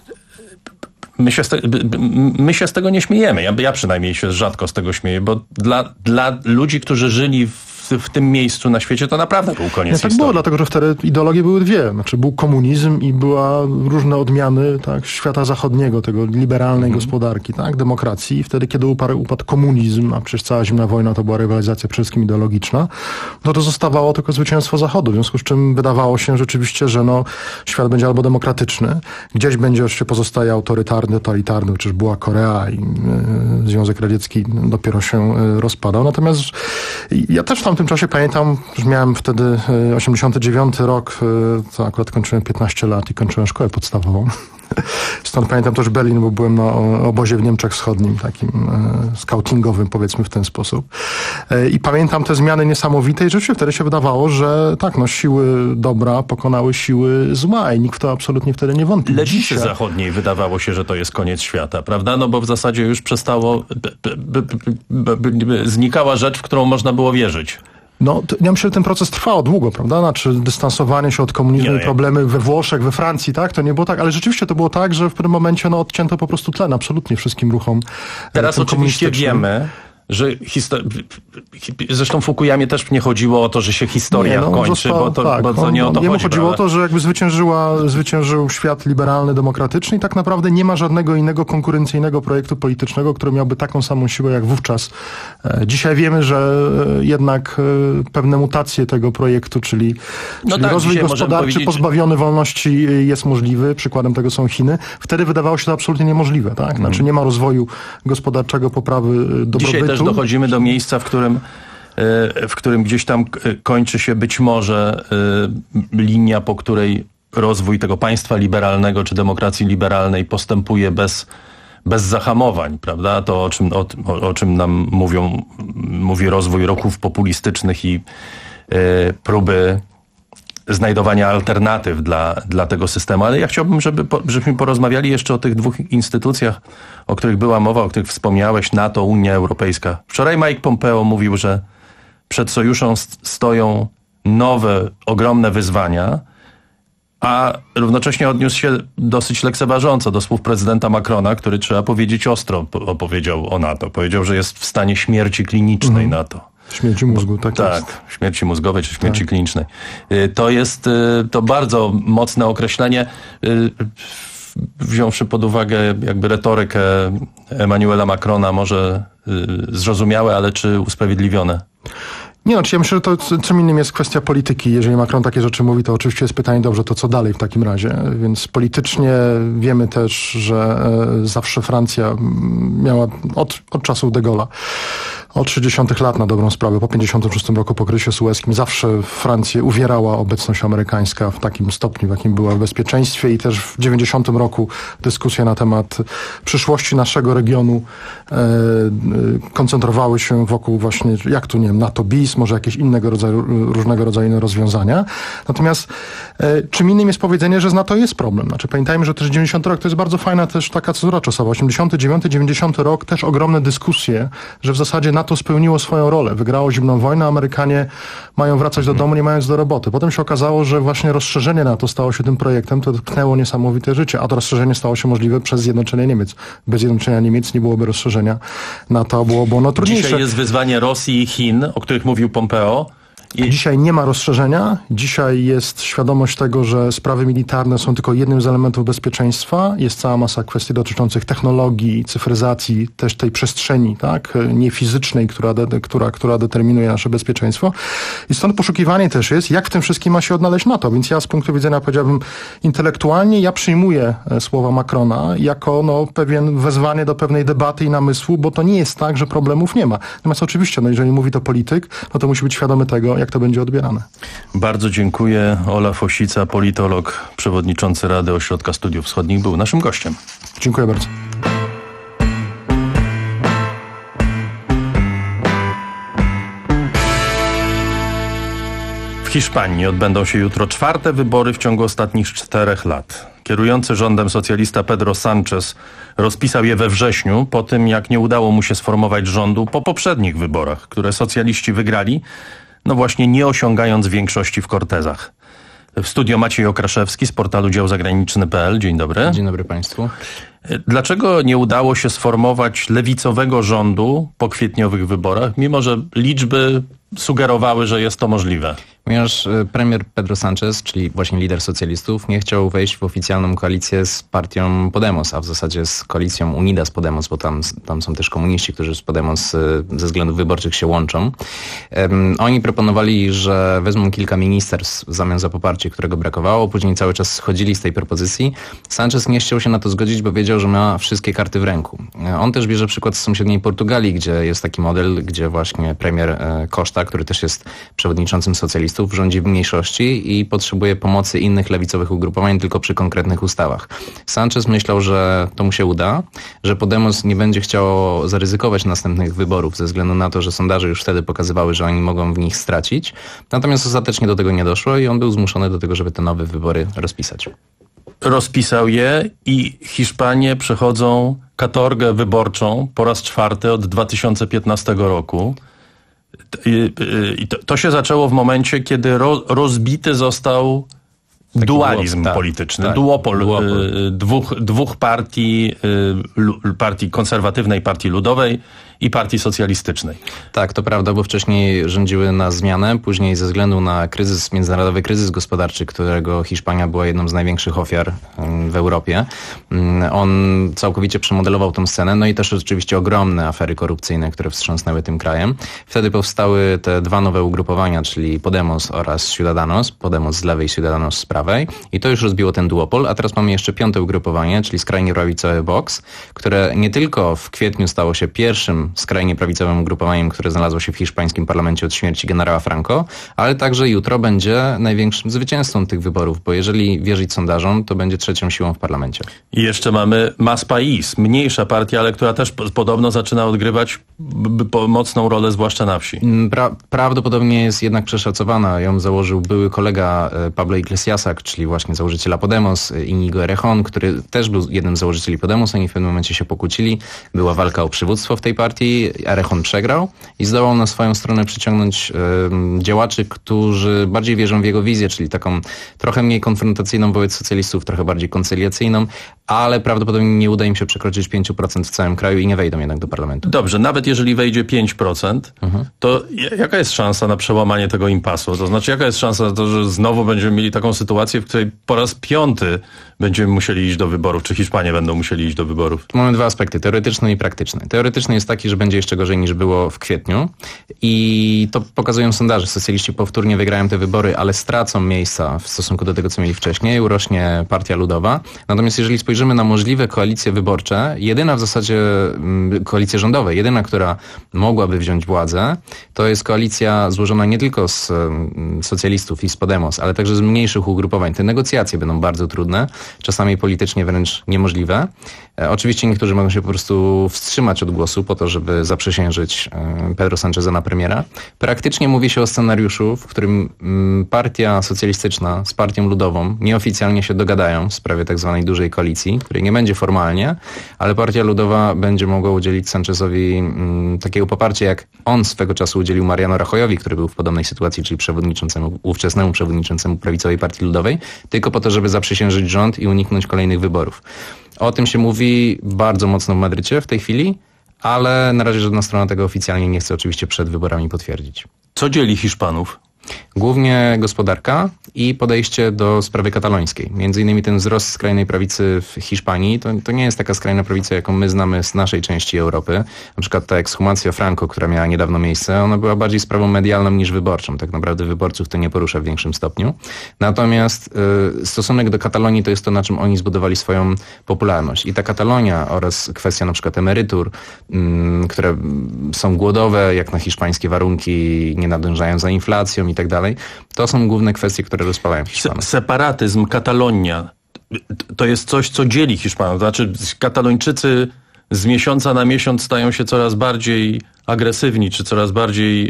my, się te, my się z tego nie śmiejemy. Ja, ja przynajmniej się rzadko z tego śmieję, bo dla, dla ludzi, którzy żyli w w tym miejscu na świecie, to naprawdę był koniec nie, tak historii. było, dlatego że wtedy ideologie były dwie. Znaczy był komunizm i była różne odmiany tak, świata zachodniego, tego liberalnej mm. gospodarki, tak, demokracji. I wtedy, kiedy uparł, upadł komunizm, a przecież cała zimna wojna to była rywalizacja przede wszystkim ideologiczna, no to zostawało tylko zwycięstwo Zachodu. W związku z czym wydawało się rzeczywiście, że no, świat będzie albo demokratyczny, gdzieś będzie jeszcze pozostaje autorytarny, totalitarny, przecież była Korea i y, Związek Radziecki dopiero się y, rozpadał. Natomiast ja też tam w tym czasie pamiętam, że miałem wtedy osiemdziesiąty dziewiąty rok, to akurat kończyłem piętnaście lat i kończyłem szkołę podstawową. Stąd pamiętam też Berlin, bo byłem na obozie w Niemczech Wschodnim, takim e, scoutingowym, powiedzmy w ten sposób. E, I pamiętam te zmiany niesamowite i rzeczywiście wtedy się wydawało, że tak, no siły dobra pokonały siły zła i nikt w to absolutnie wtedy nie wątpił. Lewicy Dzisiaj... zachodniej wydawało się, że to jest koniec świata, prawda? No bo w zasadzie już przestało, b, b, b, b, b, znikała rzecz, w którą można było wierzyć. No, to, ja myślę, że ten proces trwał długo, prawda? Znaczy dystansowanie się od komunizmu i problemy we Włoszech, we Francji, tak? To nie było tak, ale rzeczywiście to było tak, że w pewnym momencie no, odcięto po prostu tlen absolutnie wszystkim ruchom. Teraz oczywiście wiemy, że histor... zresztą Fukuyamie też nie chodziło o to, że się historia nie, no, kończy, został, bo, to, tak, bo to nie o to jemu chodzi. chodziło prawda? o to, że jakby zwyciężyła, zwyciężył świat liberalny, demokratyczny i tak naprawdę nie ma żadnego innego konkurencyjnego projektu politycznego, który miałby taką samą siłę jak wówczas. Dzisiaj wiemy, że jednak pewne mutacje tego projektu, czyli, no czyli tak, rozwój gospodarczy pozbawiony wolności jest możliwy. Przykładem tego są Chiny. Wtedy wydawało się to absolutnie niemożliwe. Tak? Znaczy hmm. nie ma rozwoju gospodarczego, poprawy dobrobytu. Dzisiaj też dochodzimy do miejsca, w którym w którym gdzieś tam kończy się być może linia, po której rozwój tego państwa liberalnego czy demokracji liberalnej postępuje bez, bez zahamowań, prawda? To o czym, o, o czym nam mówią, mówi rozwój ruchów populistycznych i próby znajdowania alternatyw dla, dla tego systemu. Ale ja chciałbym, żeby, żebyśmy porozmawiali jeszcze o tych dwóch instytucjach, o których była mowa, o których wspomniałeś, NATO, Unia Europejska. Wczoraj Mike Pompeo mówił, że przed sojuszem stoją nowe, ogromne wyzwania, a równocześnie odniósł się dosyć lekceważąco do słów prezydenta Macrona, który, trzeba powiedzieć, ostro opowiedział o NATO. Powiedział, że jest w stanie śmierci klinicznej mhm. NATO. Śmierci mózgu, tak, tak jest. Śmierci mózgowej czy śmierci tak. klinicznej. To jest to bardzo mocne określenie, wziąwszy pod uwagę jakby retorykę Emmanuela Macrona, może zrozumiałe, ale czy usprawiedliwione? Nie, znaczy ja myślę, że to czym innym jest kwestia polityki. Jeżeli Macron takie rzeczy mówi, to oczywiście jest pytanie, dobrze, to co dalej w takim razie? Więc politycznie wiemy też, że zawsze Francja miała od, od czasów de Gaulle'a Od trzydziestych lat na dobrą sprawę. Po pięćdziesiątym szóstym roku po kryzysie sueskim zawsze Francję uwierała obecność amerykańska w takim stopniu, w jakim była w bezpieczeństwie i też w dziewięćdziesiątym roku dyskusje na temat przyszłości naszego regionu e, e, koncentrowały się wokół właśnie, jak tu, nie wiem, NATO bis, może jakieś innego rodzaju, różnego rodzaju rozwiązania. Natomiast e, czym innym jest powiedzenie, że z NATO jest problem. Znaczy pamiętajmy, że też dziewięćdziesiąty rok to jest bardzo fajna też taka cezura czasowa. osiemdziesiąty dziewiąty dziewięćdziesiąty rok też ogromne dyskusje, że w zasadzie NATO spełniło swoją rolę. Wygrało zimną wojnę, Amerykanie mają wracać do domu, nie mając do roboty. Potem się okazało, że właśnie rozszerzenie NATO stało się tym projektem, to tknęło niesamowite życie, a to rozszerzenie stało się możliwe przez zjednoczenie Niemiec. Bez zjednoczenia Niemiec nie byłoby rozszerzenia NATO, byłoby ono trudniejsze. Dzisiaj jest wyzwanie Rosji i Chin, o których mówił Pompeo. I... Dzisiaj nie ma rozszerzenia. Dzisiaj jest świadomość tego, że sprawy militarne są tylko jednym z elementów bezpieczeństwa. Jest cała masa kwestii dotyczących technologii, cyfryzacji, też tej przestrzeni, tak, nie fizycznej, która, de, która, która determinuje nasze bezpieczeństwo. I stąd poszukiwanie też jest, jak w tym wszystkim ma się odnaleźć NATO. Więc ja z punktu widzenia, powiedziałbym, intelektualnie, ja przyjmuję słowa Macrona jako no, pewien wezwanie do pewnej debaty i namysłu, bo to nie jest tak, że problemów nie ma. Natomiast oczywiście, no, jeżeli mówi to polityk, no to musi być świadomy tego, jak to będzie odbierane. Bardzo dziękuję. Olaf Osica, politolog, przewodniczący Rady Ośrodka Studiów Wschodnich, był naszym gościem. Dziękuję bardzo. W Hiszpanii odbędą się jutro czwarte wybory w ciągu ostatnich czterech lat. Kierujący rządem socjalista Pedro Sánchez rozpisał je we wrześniu, po tym jak nie udało mu się sformować rządu po poprzednich wyborach, które socjaliści wygrali, no właśnie nie osiągając większości w Cortezach. W studio Maciej Okraszewski z portalu dział zagraniczny kropka p l. Dzień dobry. Dzień dobry Państwu. Dlaczego nie udało się sformować lewicowego rządu po kwietniowych wyborach, mimo że liczby sugerowały, że jest to możliwe? Ponieważ premier Pedro Sánchez, czyli właśnie lider socjalistów, nie chciał wejść w oficjalną koalicję z partią Podemos, a w zasadzie z koalicją Unidas Podemos, bo tam, tam są też komuniści, którzy z Podemos ze względów wyborczych się łączą. Um, oni proponowali, że wezmą kilka ministerstw w zamian za poparcie, którego brakowało. Później cały czas schodzili z tej propozycji. Sánchez nie chciał się na to zgodzić, bo wiedział, że ma wszystkie karty w ręku. On też bierze przykład z sąsiedniej Portugalii, gdzie jest taki model, gdzie właśnie premier Costa, który też jest przewodniczącym socjalistów, rządzi w mniejszości i potrzebuje pomocy innych lewicowych ugrupowań tylko przy konkretnych ustawach. Sánchez myślał, że to mu się uda, że Podemos nie będzie chciało zaryzykować następnych wyborów ze względu na to, że sondaże już wtedy pokazywały, że oni mogą w nich stracić. Natomiast ostatecznie do tego nie doszło i on był zmuszony do tego, żeby te nowe wybory rozpisać. Rozpisał je i Hiszpanie przechodzą katorgę wyborczą po raz czwarty od dwa tysiące piętnastego roku. I, i to, to się zaczęło w momencie, kiedy ro, rozbity został Taki dualizm duop, polityczny, tak, duopol, duopol. Y, dwóch, dwóch partii, y, partii konserwatywnej, partii ludowej i partii socjalistycznej. Tak, to prawda, bo wcześniej rządziły na zmianę, później ze względu na kryzys, międzynarodowy kryzys gospodarczy, którego Hiszpania była jedną z największych ofiar w Europie. On całkowicie przemodelował tą scenę, no i też oczywiście ogromne afery korupcyjne, które wstrząsnęły tym krajem. Wtedy powstały te dwa nowe ugrupowania, czyli Podemos oraz Ciudadanos, Podemos z lewej, Ciudadanos z prawej i to już rozbiło ten duopol, a teraz mamy jeszcze piąte ugrupowanie, czyli skrajnie prawicowy Vox, które nie tylko w kwietniu stało się pierwszym skrajnie prawicowym ugrupowaniem, które znalazło się w hiszpańskim parlamencie od śmierci generała Franco, ale także jutro będzie największym zwycięzcą tych wyborów, bo jeżeli wierzyć sondażom, to będzie trzecią siłą w parlamencie. I jeszcze mamy Mas País, mniejsza partia, ale która też podobno zaczyna odgrywać mocną rolę, zwłaszcza na wsi. Pra- prawdopodobnie jest jednak przeszacowana. Ją założył były kolega Pablo Iglesiasa, czyli właśnie założyciela Podemos, Inigo Errejón, który też był jednym z założycieli Podemos. Oni w pewnym momencie się pokłócili. Była walka o przywództwo w tej partii. Errejón przegrał i zdołał na swoją stronę przyciągnąć y, działaczy, którzy bardziej wierzą w jego wizję, czyli taką trochę mniej konfrontacyjną wobec socjalistów, trochę bardziej koncyliacyjną, ale prawdopodobnie nie uda im się przekroczyć pięć procent w całym kraju i nie wejdą jednak do parlamentu. Dobrze, nawet jeżeli wejdzie pięć procent, mhm. to jaka jest szansa na przełamanie tego impasu? To znaczy, jaka jest szansa na to, że znowu będziemy mieli taką sytuację, w której po raz piąty będziemy musieli iść do wyborów, czy Hiszpanie będą musieli iść do wyborów? Tu mamy dwa aspekty, teoretyczny i praktyczny. Teoretyczny jest taki, sytuacji, że będzie jeszcze gorzej niż było w kwietniu. I to pokazują sondaże. Socjaliści powtórnie wygrają te wybory, ale stracą miejsca w stosunku do tego, co mieli wcześniej. Urośnie Partia Ludowa. Natomiast jeżeli spojrzymy na możliwe koalicje wyborcze, jedyna w zasadzie koalicje rządowe, jedyna, która mogłaby wziąć władzę, to jest koalicja złożona nie tylko z socjalistów i z Podemos, ale także z mniejszych ugrupowań. Te negocjacje będą bardzo trudne, czasami politycznie wręcz niemożliwe. E, oczywiście niektórzy mogą się po prostu wstrzymać od głosu po to, żeby zaprzysiężyć e, Pedro Sancheza na premiera. Praktycznie mówi się o scenariuszu, w którym m, partia socjalistyczna z partią ludową nieoficjalnie się dogadają w sprawie tak zwanej dużej koalicji, której nie będzie formalnie, ale partia ludowa będzie mogła udzielić Sanchezowi m, takiego poparcia, jak on swego czasu udzielił Mariano Rajoyowi, który był w podobnej sytuacji, czyli przewodniczącemu, ówczesnemu przewodniczącemu Prawicowej Partii Ludowej, tylko po to, żeby zaprzysiężyć rząd i uniknąć kolejnych wyborów. O tym się mówi bardzo mocno w Madrycie w tej chwili, ale na razie żadna strona tego oficjalnie nie chce oczywiście przed wyborami potwierdzić. Co dzieli Hiszpanów? Głównie gospodarka i podejście do sprawy katalońskiej. Między innymi ten wzrost skrajnej prawicy w Hiszpanii to, to nie jest taka skrajna prawica, jaką my znamy z naszej części Europy. Na przykład ta ekshumacja Franco, która miała niedawno miejsce, ona była bardziej sprawą medialną niż wyborczą. Tak naprawdę wyborców to nie porusza w większym stopniu. Natomiast y, stosunek do Katalonii to jest to, na czym oni zbudowali swoją popularność. I ta Katalonia oraz kwestia na przykład emerytur, y, które są głodowe, jak na hiszpańskie warunki, nie nadążają za inflacją i tak dalej. To są główne kwestie, które rozpalają Hiszpanów. Separatyzm, Katalonia, to jest coś, co dzieli Hiszpanów. Znaczy Katalończycy z miesiąca na miesiąc stają się coraz bardziej agresywni, czy coraz bardziej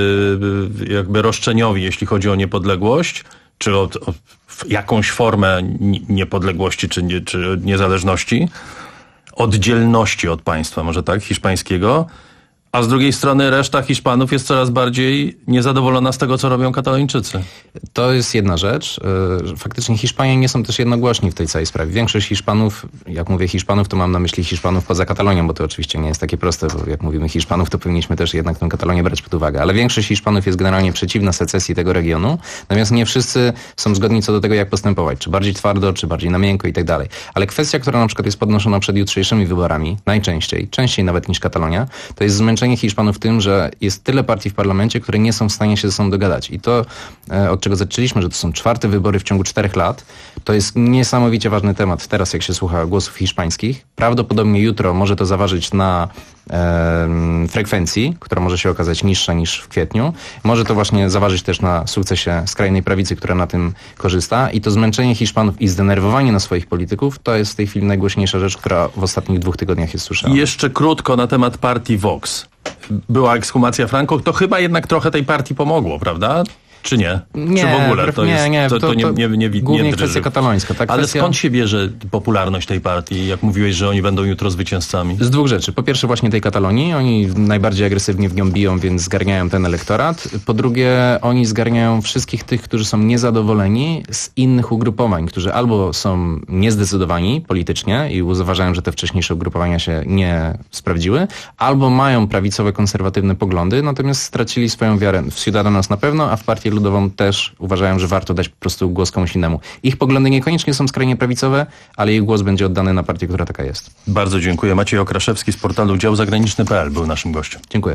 yy, jakby roszczeniowi, jeśli chodzi o niepodległość, czy o, o jakąś formę niepodległości, czy, nie, czy niezależności, oddzielności od państwa, może tak, hiszpańskiego. A z drugiej strony reszta Hiszpanów jest coraz bardziej niezadowolona z tego, co robią Katalończycy. To jest jedna rzecz. Faktycznie Hiszpanie nie są też jednogłośni w tej całej sprawie. Większość Hiszpanów, jak mówię Hiszpanów, to mam na myśli Hiszpanów poza Katalonią, bo to oczywiście nie jest takie proste, bo jak mówimy Hiszpanów, to powinniśmy też jednak tę Katalonię brać pod uwagę. Ale większość Hiszpanów jest generalnie przeciwna secesji tego regionu. Natomiast nie wszyscy są zgodni co do tego, jak postępować. Czy bardziej twardo, czy bardziej na miękko i tak dalej. Ale kwestia, która na przykład jest podnoszona przed jutrzejszymi wyborami, najczęściej, częściej nawet niż Katalonia, to jest zmęczenie Hiszpanów tym, że jest tyle partii w parlamencie, które nie są w stanie się ze sobą dogadać. I to, od czego zaczęliśmy, że to są czwarte wybory w ciągu czterech lat, to jest niesamowicie ważny temat teraz, jak się słucha głosów hiszpańskich. Prawdopodobnie jutro może to zaważyć na e, frekwencji, która może się okazać niższa niż w kwietniu. Może to właśnie zaważyć też na sukcesie skrajnej prawicy, która na tym korzysta. I to zmęczenie Hiszpanów i zdenerwowanie na swoich polityków, to jest w tej chwili najgłośniejsza rzecz, która w ostatnich dwóch tygodniach jest słyszana. I jeszcze krótko na temat partii Vox. Była ekshumacja Franco, to chyba jednak trochę tej partii pomogło, prawda? Czy nie? Nie, Czy w ogóle to nie, jest, nie, to, to, to, nie, nie, nie, nie głównie nie kwestia katalońska. Ta Ale kwestia... skąd się bierze popularność tej partii, jak mówiłeś, że oni będą jutro zwycięzcami? Z dwóch rzeczy. Po pierwsze właśnie tej Katalonii. Oni najbardziej agresywnie w nią biją, więc zgarniają ten elektorat. Po drugie, oni zgarniają wszystkich tych, którzy są niezadowoleni z innych ugrupowań, którzy albo są niezdecydowani politycznie i uważają, że te wcześniejsze ugrupowania się nie sprawdziły, albo mają prawicowe, konserwatywne poglądy, natomiast stracili swoją wiarę w Ciudadanos na pewno, a w Partię Ludową też uważają, że warto dać po prostu głos komuś innemu. Ich poglądy niekoniecznie są skrajnie prawicowe, ale ich głos będzie oddany na partię, która taka jest. Bardzo dziękuję. Maciej Okraszewski z portalu dział zagraniczny kropka p l był naszym gościem. Dziękuję.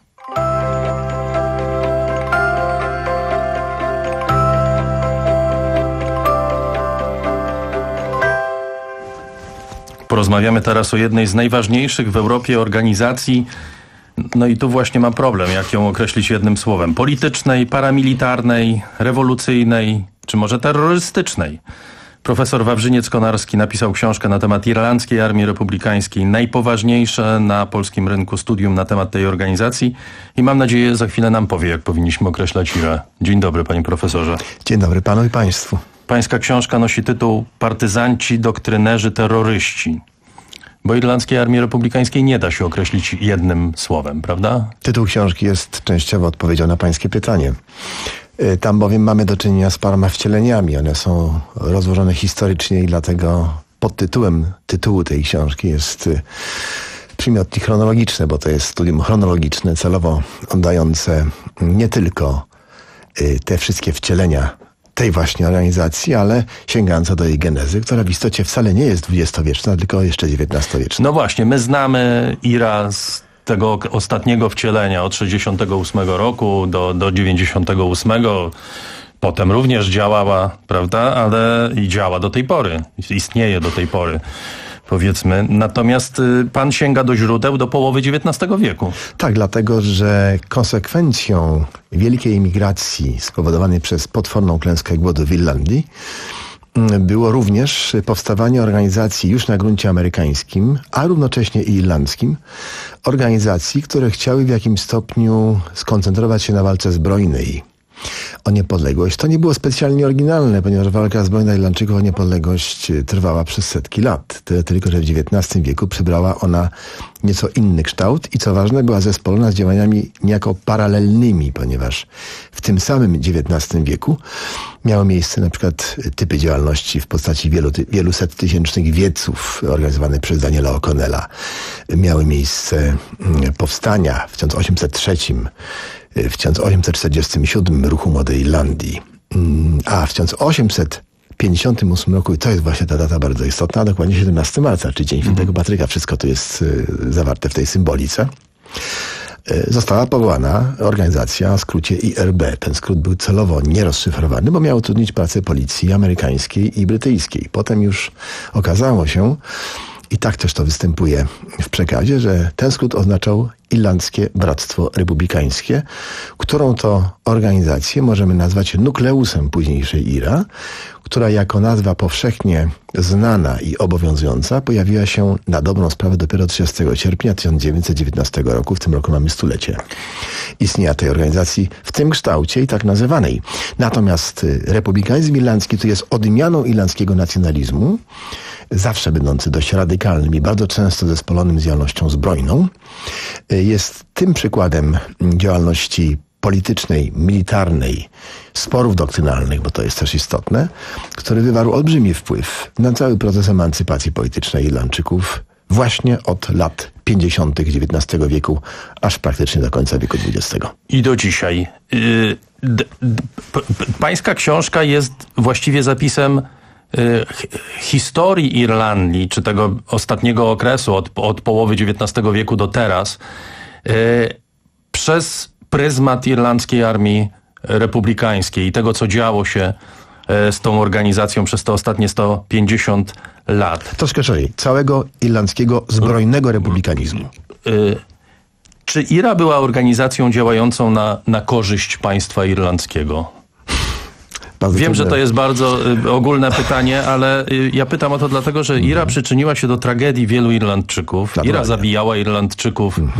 Porozmawiamy teraz o jednej z najważniejszych w Europie organizacji. No i tu właśnie mam problem, jak ją określić jednym słowem. Politycznej, paramilitarnej, rewolucyjnej, czy może terrorystycznej. Profesor Wawrzyniec Konarski napisał książkę na temat Irlandzkiej Armii Republikańskiej. Najpoważniejsze na polskim rynku studium na temat tej organizacji. I mam nadzieję, za chwilę nam powie, jak powinniśmy określać I R A. Dzień dobry, panie profesorze. Dzień dobry panu i państwu. Pańska książka nosi tytuł Partyzanci, doktrynerzy, terroryści. Bo Irlandzkiej Armii Republikańskiej nie da się określić jednym słowem, prawda? Tytuł książki jest częściowo odpowiedzią na pańskie pytanie. Tam bowiem mamy do czynienia z paroma wcieleniami. One są rozłożone historycznie i dlatego pod tytułem tytułu tej książki jest przymiotnik chronologiczny, bo to jest studium chronologiczne, celowo oddające nie tylko te wszystkie wcielenia tej właśnie organizacji, ale sięgająca do jej genezy, która w istocie wcale nie jest dwudziestowieczna, tylko jeszcze dziewiętnastowieczna. No właśnie, my znamy I R A z tego ostatniego wcielenia od sześćdziesiątego ósmego roku do, do dziewięćdziesiątego ósmego. Potem również działała, prawda, ale i działa do tej pory, istnieje do tej pory, powiedzmy. Natomiast y, pan sięga do źródeł do połowy dziewiętnastego wieku. Tak, dlatego, że konsekwencją wielkiej emigracji spowodowanej przez potworną klęskę głodu w Irlandii było również powstawanie organizacji już na gruncie amerykańskim, a równocześnie i irlandzkim, organizacji, które chciały w jakimś stopniu skoncentrować się na walce zbrojnej o niepodległość. To nie było specjalnie oryginalne, ponieważ walka zbrojna Irlandczyków o niepodległość trwała przez setki lat. Tyle tylko, że w dziewiętnastym wieku przybrała ona nieco inny kształt i co ważne, była zespolona z działaniami niejako paralelnymi, ponieważ w tym samym dziewiętnastym wieku miały miejsce na przykład typy działalności w postaci wielu, wielu set tysięcznych wieców organizowanych przez Daniela O'Connella. Miały miejsce powstania w tysiąc osiemset trzecim, w tysiąc osiemset czterdziestym siódmym ruchu Młodej Irlandii, a w tysiąc osiemset pięćdziesiątym ósmym roku, i to jest właśnie ta data bardzo istotna, dokładnie siedemnastego marca, czyli Dzień Świętego Patryka, wszystko to jest y, zawarte w tej symbolice, y, została powołana organizacja o skrócie I R B. Ten skrót był celowo nierozszyfrowany, bo miał utrudnić pracę policji amerykańskiej i brytyjskiej. Potem już okazało się, i tak też to występuje w przekazie, że ten skrót oznaczał Irlandzkie Bractwo Republikańskie, którą to organizację możemy nazwać nukleusem późniejszej I R A, która jako nazwa powszechnie znana i obowiązująca pojawiła się na dobrą sprawę dopiero trzydziestego sierpnia tysiąc dziewięćset dziewiętnastego roku. W tym roku mamy stulecie istnienia tej organizacji w tym kształcie i tak nazywanej. Natomiast republikanizm irlandzki to jest odmianą irlandzkiego nacjonalizmu, zawsze będący dość radykalnym i bardzo często zespolonym z działalnością zbrojną. Jest tym przykładem działalności politycznej, militarnej, sporów doktrynalnych, bo to jest też istotne, który wywarł olbrzymi wpływ na cały proces emancypacji politycznej Irlandczyków właśnie od lat pięćdziesiątych dziewiętnastego wieku, aż praktycznie do końca wieku dwudziestego. I do dzisiaj. Yy, d, d, p, p, pańska książka jest właściwie zapisem historii Irlandii, czy tego ostatniego okresu od, od połowy dziewiętnastego wieku do teraz, yy, przez pryzmat Irlandzkiej Armii Republikańskiej i tego, co działo się yy, z tą organizacją przez te ostatnie sto pięćdziesiąt lat. Troszkę szerzej. Całego irlandzkiego zbrojnego republikanizmu. Yy, czy I R A była organizacją działającą na, na korzyść państwa irlandzkiego? Bardzo Wiem, trudne. że to jest bardzo y, ogólne pytanie, ale y, ja pytam o to dlatego, że I R A przyczyniła się do tragedii wielu Irlandczyków. I R A zabijała Irlandczyków y,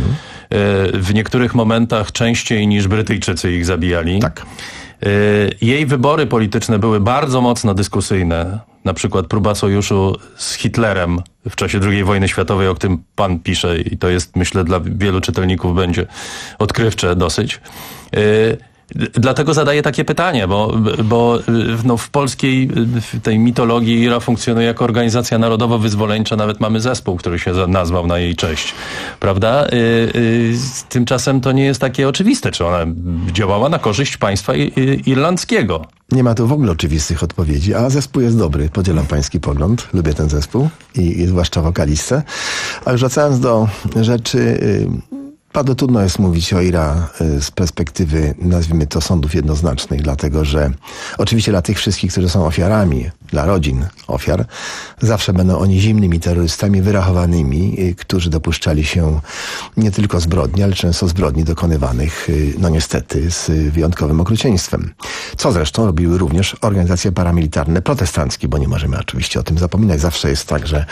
w niektórych momentach częściej niż Brytyjczycy ich zabijali. Tak. Y, jej wybory polityczne były bardzo mocno dyskusyjne. Na przykład próba sojuszu z Hitlerem w czasie drugiej wojny światowej, o którym pan pisze i to jest, myślę, dla wielu czytelników będzie odkrywcze dosyć. Y, Dlatego zadaję takie pytanie, bo, bo no, w polskiej w tej mitologii I R A funkcjonuje jako organizacja narodowo-wyzwoleńcza, nawet mamy zespół, który się nazwał na jej cześć, prawda? Y, y, tymczasem to nie jest takie oczywiste, czy ona działała na korzyść państwa irlandzkiego. Nie ma tu w ogóle oczywistych odpowiedzi, a zespół jest dobry. Podzielam pański pogląd, lubię ten zespół i, i zwłaszcza wokalistę. A już wracając do rzeczy... Yy... Bardzo trudno jest mówić o I R A z perspektywy, nazwijmy to, sądów jednoznacznych, dlatego że oczywiście dla tych wszystkich, którzy są ofiarami, dla rodzin ofiar, zawsze będą oni zimnymi terrorystami wyrachowanymi, którzy dopuszczali się nie tylko zbrodni, ale często zbrodni dokonywanych, no niestety, z wyjątkowym okrucieństwem. Co zresztą robiły również organizacje paramilitarne protestanckie, bo nie możemy oczywiście o tym zapominać. Zawsze jest tak, że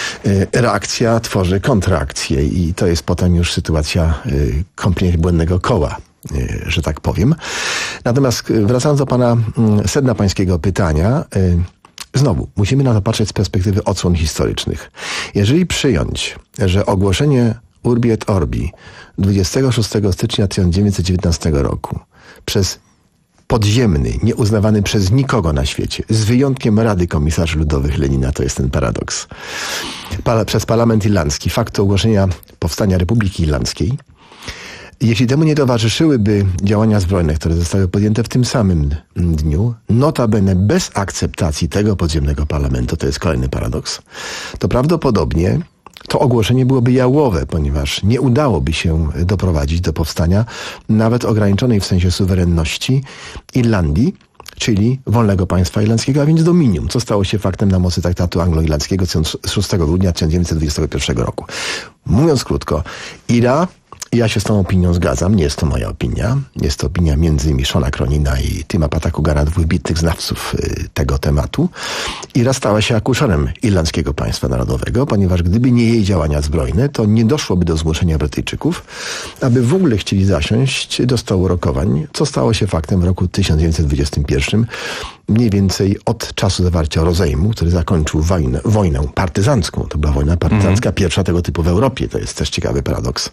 reakcja tworzy kontraakcję i to jest potem już sytuacja kompletnie błędnego koła, że tak powiem. Natomiast wracając do pana sedna pańskiego pytania, znowu musimy na to patrzeć z perspektywy odsłon historycznych. Jeżeli przyjąć, że ogłoszenie Urbi et Orbi dwudziestego szóstego stycznia tysiąc dziewięćset dziewiętnastego roku przez podziemny, nieuznawany przez nikogo na świecie, z wyjątkiem Rady Komisarzy Ludowych Lenina, to jest ten paradoks, pa, przez parlament irlandzki, fakt ogłoszenia powstania Republiki Irlandzkiej, jeśli temu nie towarzyszyłyby działania zbrojne, które zostały podjęte w tym samym dniu, notabene bez akceptacji tego podziemnego parlamentu, to jest kolejny paradoks, to prawdopodobnie to ogłoszenie byłoby jałowe, ponieważ nie udałoby się doprowadzić do powstania nawet ograniczonej w sensie suwerenności Irlandii, czyli wolnego państwa irlandzkiego, a więc dominium, co stało się faktem na mocy traktatu anglo-irlandzkiego szóstego grudnia tysiąc dziewięćset dwudziestego pierwszego roku. Mówiąc krótko, Ira, ja się z tą opinią zgadzam, nie jest to moja opinia, jest to opinia między innymi Shona Cronina i Tima Patakugara, dwóch bitnych znawców y, tego tematu. Ira stała się akuszerem Irlandzkiego Państwa Narodowego, ponieważ gdyby nie jej działania zbrojne, to nie doszłoby do zmuszenia Brytyjczyków, aby w ogóle chcieli zasiąść do stołu rokowań, co stało się faktem w roku tysiąc dziewięćset dwudziestym pierwszym, mniej więcej od czasu zawarcia rozejmu, który zakończył wojnę, wojnę partyzancką. To była wojna partyzancka, mm. pierwsza tego typu w Europie. To jest też ciekawy paradoks.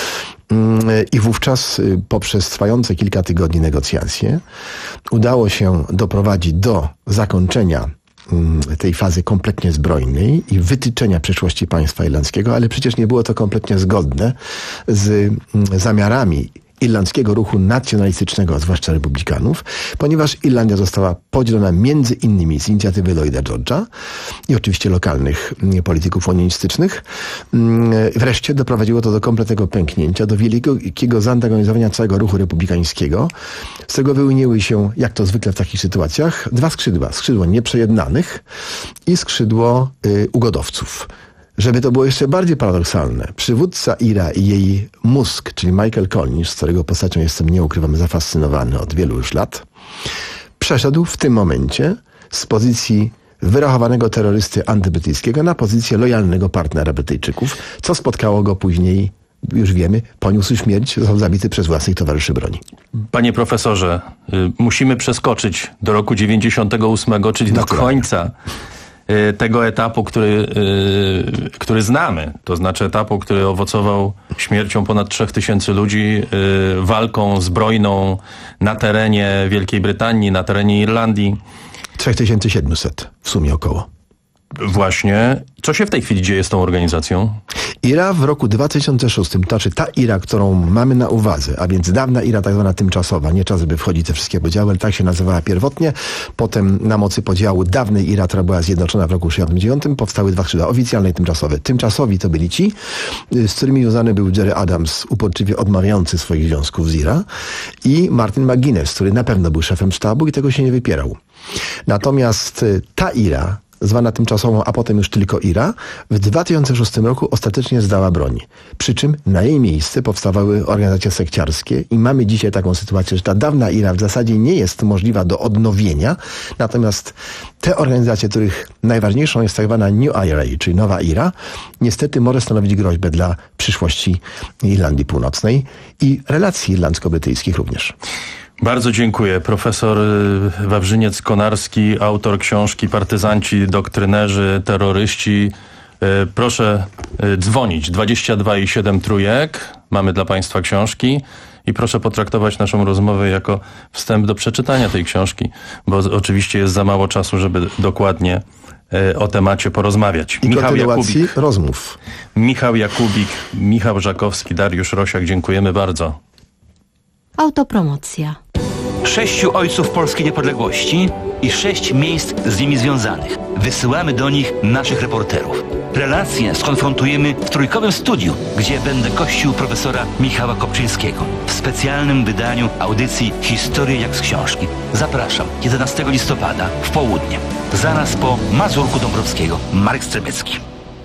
I wówczas poprzez trwające kilka tygodni negocjacje udało się doprowadzić do zakończenia tej fazy kompletnie zbrojnej i wytyczenia przyszłości państwa irlandzkiego, ale przecież nie było to kompletnie zgodne z zamiarami irlandzkiego ruchu nacjonalistycznego, zwłaszcza republikanów, ponieważ Irlandia została podzielona między innymi z inicjatywy Lloyda George'a i oczywiście lokalnych polityków unionistycznych. Wreszcie doprowadziło to do kompletnego pęknięcia, do wielkiego zantagonizowania całego ruchu republikańskiego, z czego wyłoniły się, jak to zwykle w takich sytuacjach, dwa skrzydła. Skrzydło nieprzejednanych i skrzydło y, ugodowców. Żeby to było jeszcze bardziej paradoksalne, przywódca Ira i jej mózg, czyli Michael Colnish, z którego postacią jestem, nie ukrywam, zafascynowany od wielu już lat, przeszedł w tym momencie z pozycji wyrachowanego terrorysty antybrytyjskiego na pozycję lojalnego partnera Brytyjczyków, co spotkało go później, już wiemy, poniósł śmierć, został zabity przez własnych towarzyszy broni. Panie profesorze, y, musimy przeskoczyć do roku dziewięćdziesiątego ósmego, czyli do końca tego etapu, który, który znamy, to znaczy etapu, który owocował śmiercią ponad trzech tysięcy ludzi, walką zbrojną na terenie Wielkiej Brytanii, na terenie Irlandii. trzy tysiące siedemset w sumie około. Właśnie. Co się w tej chwili dzieje z tą organizacją? Ira w roku dwa tysiące szóstym, to znaczy ta Ira, którą mamy na uwadze, a więc dawna Ira, tak zwana tymczasowa, nie czas, żeby wchodzić te wszystkie podziały, ale tak się nazywała pierwotnie. Potem na mocy podziału dawnej Ira, która była zjednoczona w roku sześćdziesiątym dziewiątym, powstały dwa skrzydła, oficjalne i tymczasowe. Tymczasowi to byli ci, z którymi związany był Gerry Adams, uporczywie odmawiający swoich związków z Ira, i Martin McGuinness, który na pewno był szefem sztabu i tego się nie wypierał. Natomiast ta Ira, zwana tymczasową, a potem już tylko Ira, w dwa tysiące szóstym roku ostatecznie zdała broń. Przy czym na jej miejsce powstawały organizacje sekciarskie i mamy dzisiaj taką sytuację, że ta dawna Ira w zasadzie nie jest możliwa do odnowienia, natomiast te organizacje, których najważniejszą jest tak zwana New Ira, czyli Nowa Ira, niestety może stanowić groźbę dla przyszłości Irlandii Północnej i relacji irlandzko-brytyjskich również. Bardzo dziękuję. Profesor Wawrzyniec Konarski, autor książki Partyzanci, doktrynerzy, terroryści. Proszę dzwonić dwadzieścia dwa i siedem trójek. Mamy dla Państwa książki. I proszę potraktować naszą rozmowę jako wstęp do przeczytania tej książki, bo oczywiście jest za mało czasu, żeby dokładnie o temacie porozmawiać. I Michał Jakubik, rozmów. Michał Jakubik, Michał Żakowski, Dariusz Rosiak. Dziękujemy bardzo. Autopromocja. Sześciu ojców polskiej niepodległości i sześć miejsc z nimi związanych. Wysyłamy do nich naszych reporterów. Relacje skonfrontujemy w trójkowym studiu, gdzie będę gościł profesora Michała Kopczyńskiego w specjalnym wydaniu audycji Historie jak z książki. Zapraszam jedenastego listopada w południe. Zaraz po Mazurku Dąbrowskiego. Marek Strzelecki.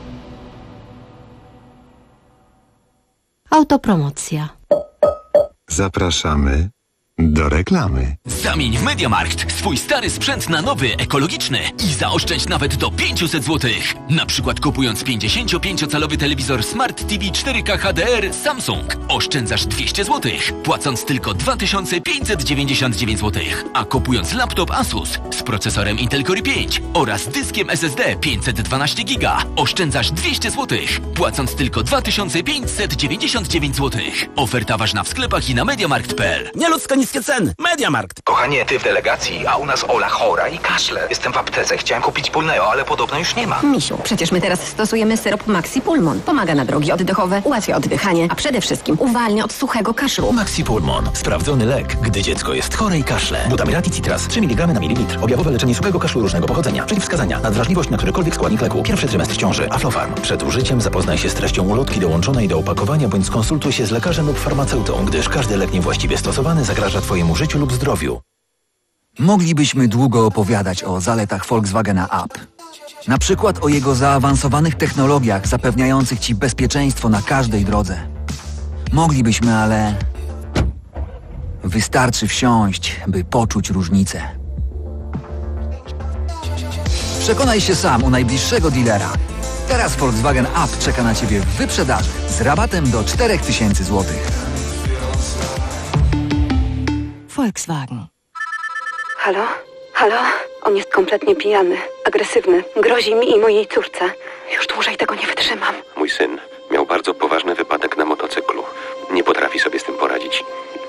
Autopromocja. Zapraszamy do reklamy. Zamień w MediaMarkt swój stary sprzęt na nowy, ekologiczny i zaoszczędź nawet do pięćset złotych. Na przykład kupując pięćdziesięciopięciocalowy telewizor Smart T V cztery K H D R Samsung oszczędzasz dwieście złotych, płacąc tylko dwa tysiące pięćset dziewięćdziesiąt dziewięć złotych. A kupując laptop Asus z procesorem Intel Core i pięć oraz dyskiem S S D pięćset dwanaście giga oszczędzasz dwieście złotych, płacąc tylko dwa tysiące pięćset dziewięćdziesiąt dziewięć złotych. Oferta ważna w sklepach i na mediamarkt kropka p l. Nieludzko nic Niskie ceny. MediaMarkt. Kochanie, ty w delegacji, a u nas Ola chora i kaszle. Jestem w aptece, chciałem kupić Pulneo, ale podobno już nie ma. Misiu, przecież my teraz stosujemy syrop Maxi Pulmon. Pomaga na drogi oddechowe, ułatwia oddychanie, a przede wszystkim uwalnia od suchego kaszlu. Maxi Pulmon. Sprawdzony lek, gdy dziecko jest chore i kaszle. Glutamat i Citras. trzy miligramy na mililitr. Objawowe leczenie suchego kaszlu różnego pochodzenia. Przeciwwskazania. Nadwrażliwość na którykolwiek składnik leku. Pierwszy trymestr ciąży. Aflofarm. Przed użyciem zapoznaj się z treścią ulotki dołączonej do opakowania bądź skonsultuj się z lekarzem lub farmaceutą, gdyż każdy lek niewłaściwie stosowany zagraża twojemu życiu lub zdrowiu. Moglibyśmy długo opowiadać o zaletach Volkswagena Up. Na przykład o jego zaawansowanych technologiach zapewniających ci bezpieczeństwo na każdej drodze. Moglibyśmy, ale... wystarczy wsiąść, by poczuć różnicę. Przekonaj się sam u najbliższego dealera. Teraz Volkswagen Up czeka na ciebie w wyprzedaży z rabatem do cztery tysiące złotych. Volkswagen. Halo? Halo? On jest kompletnie pijany, agresywny, grozi mi i mojej córce. Już dłużej tego nie wytrzymam. Mój syn miał bardzo poważny wypadek na motocyklu. Nie potrafi sobie z tym poradzić.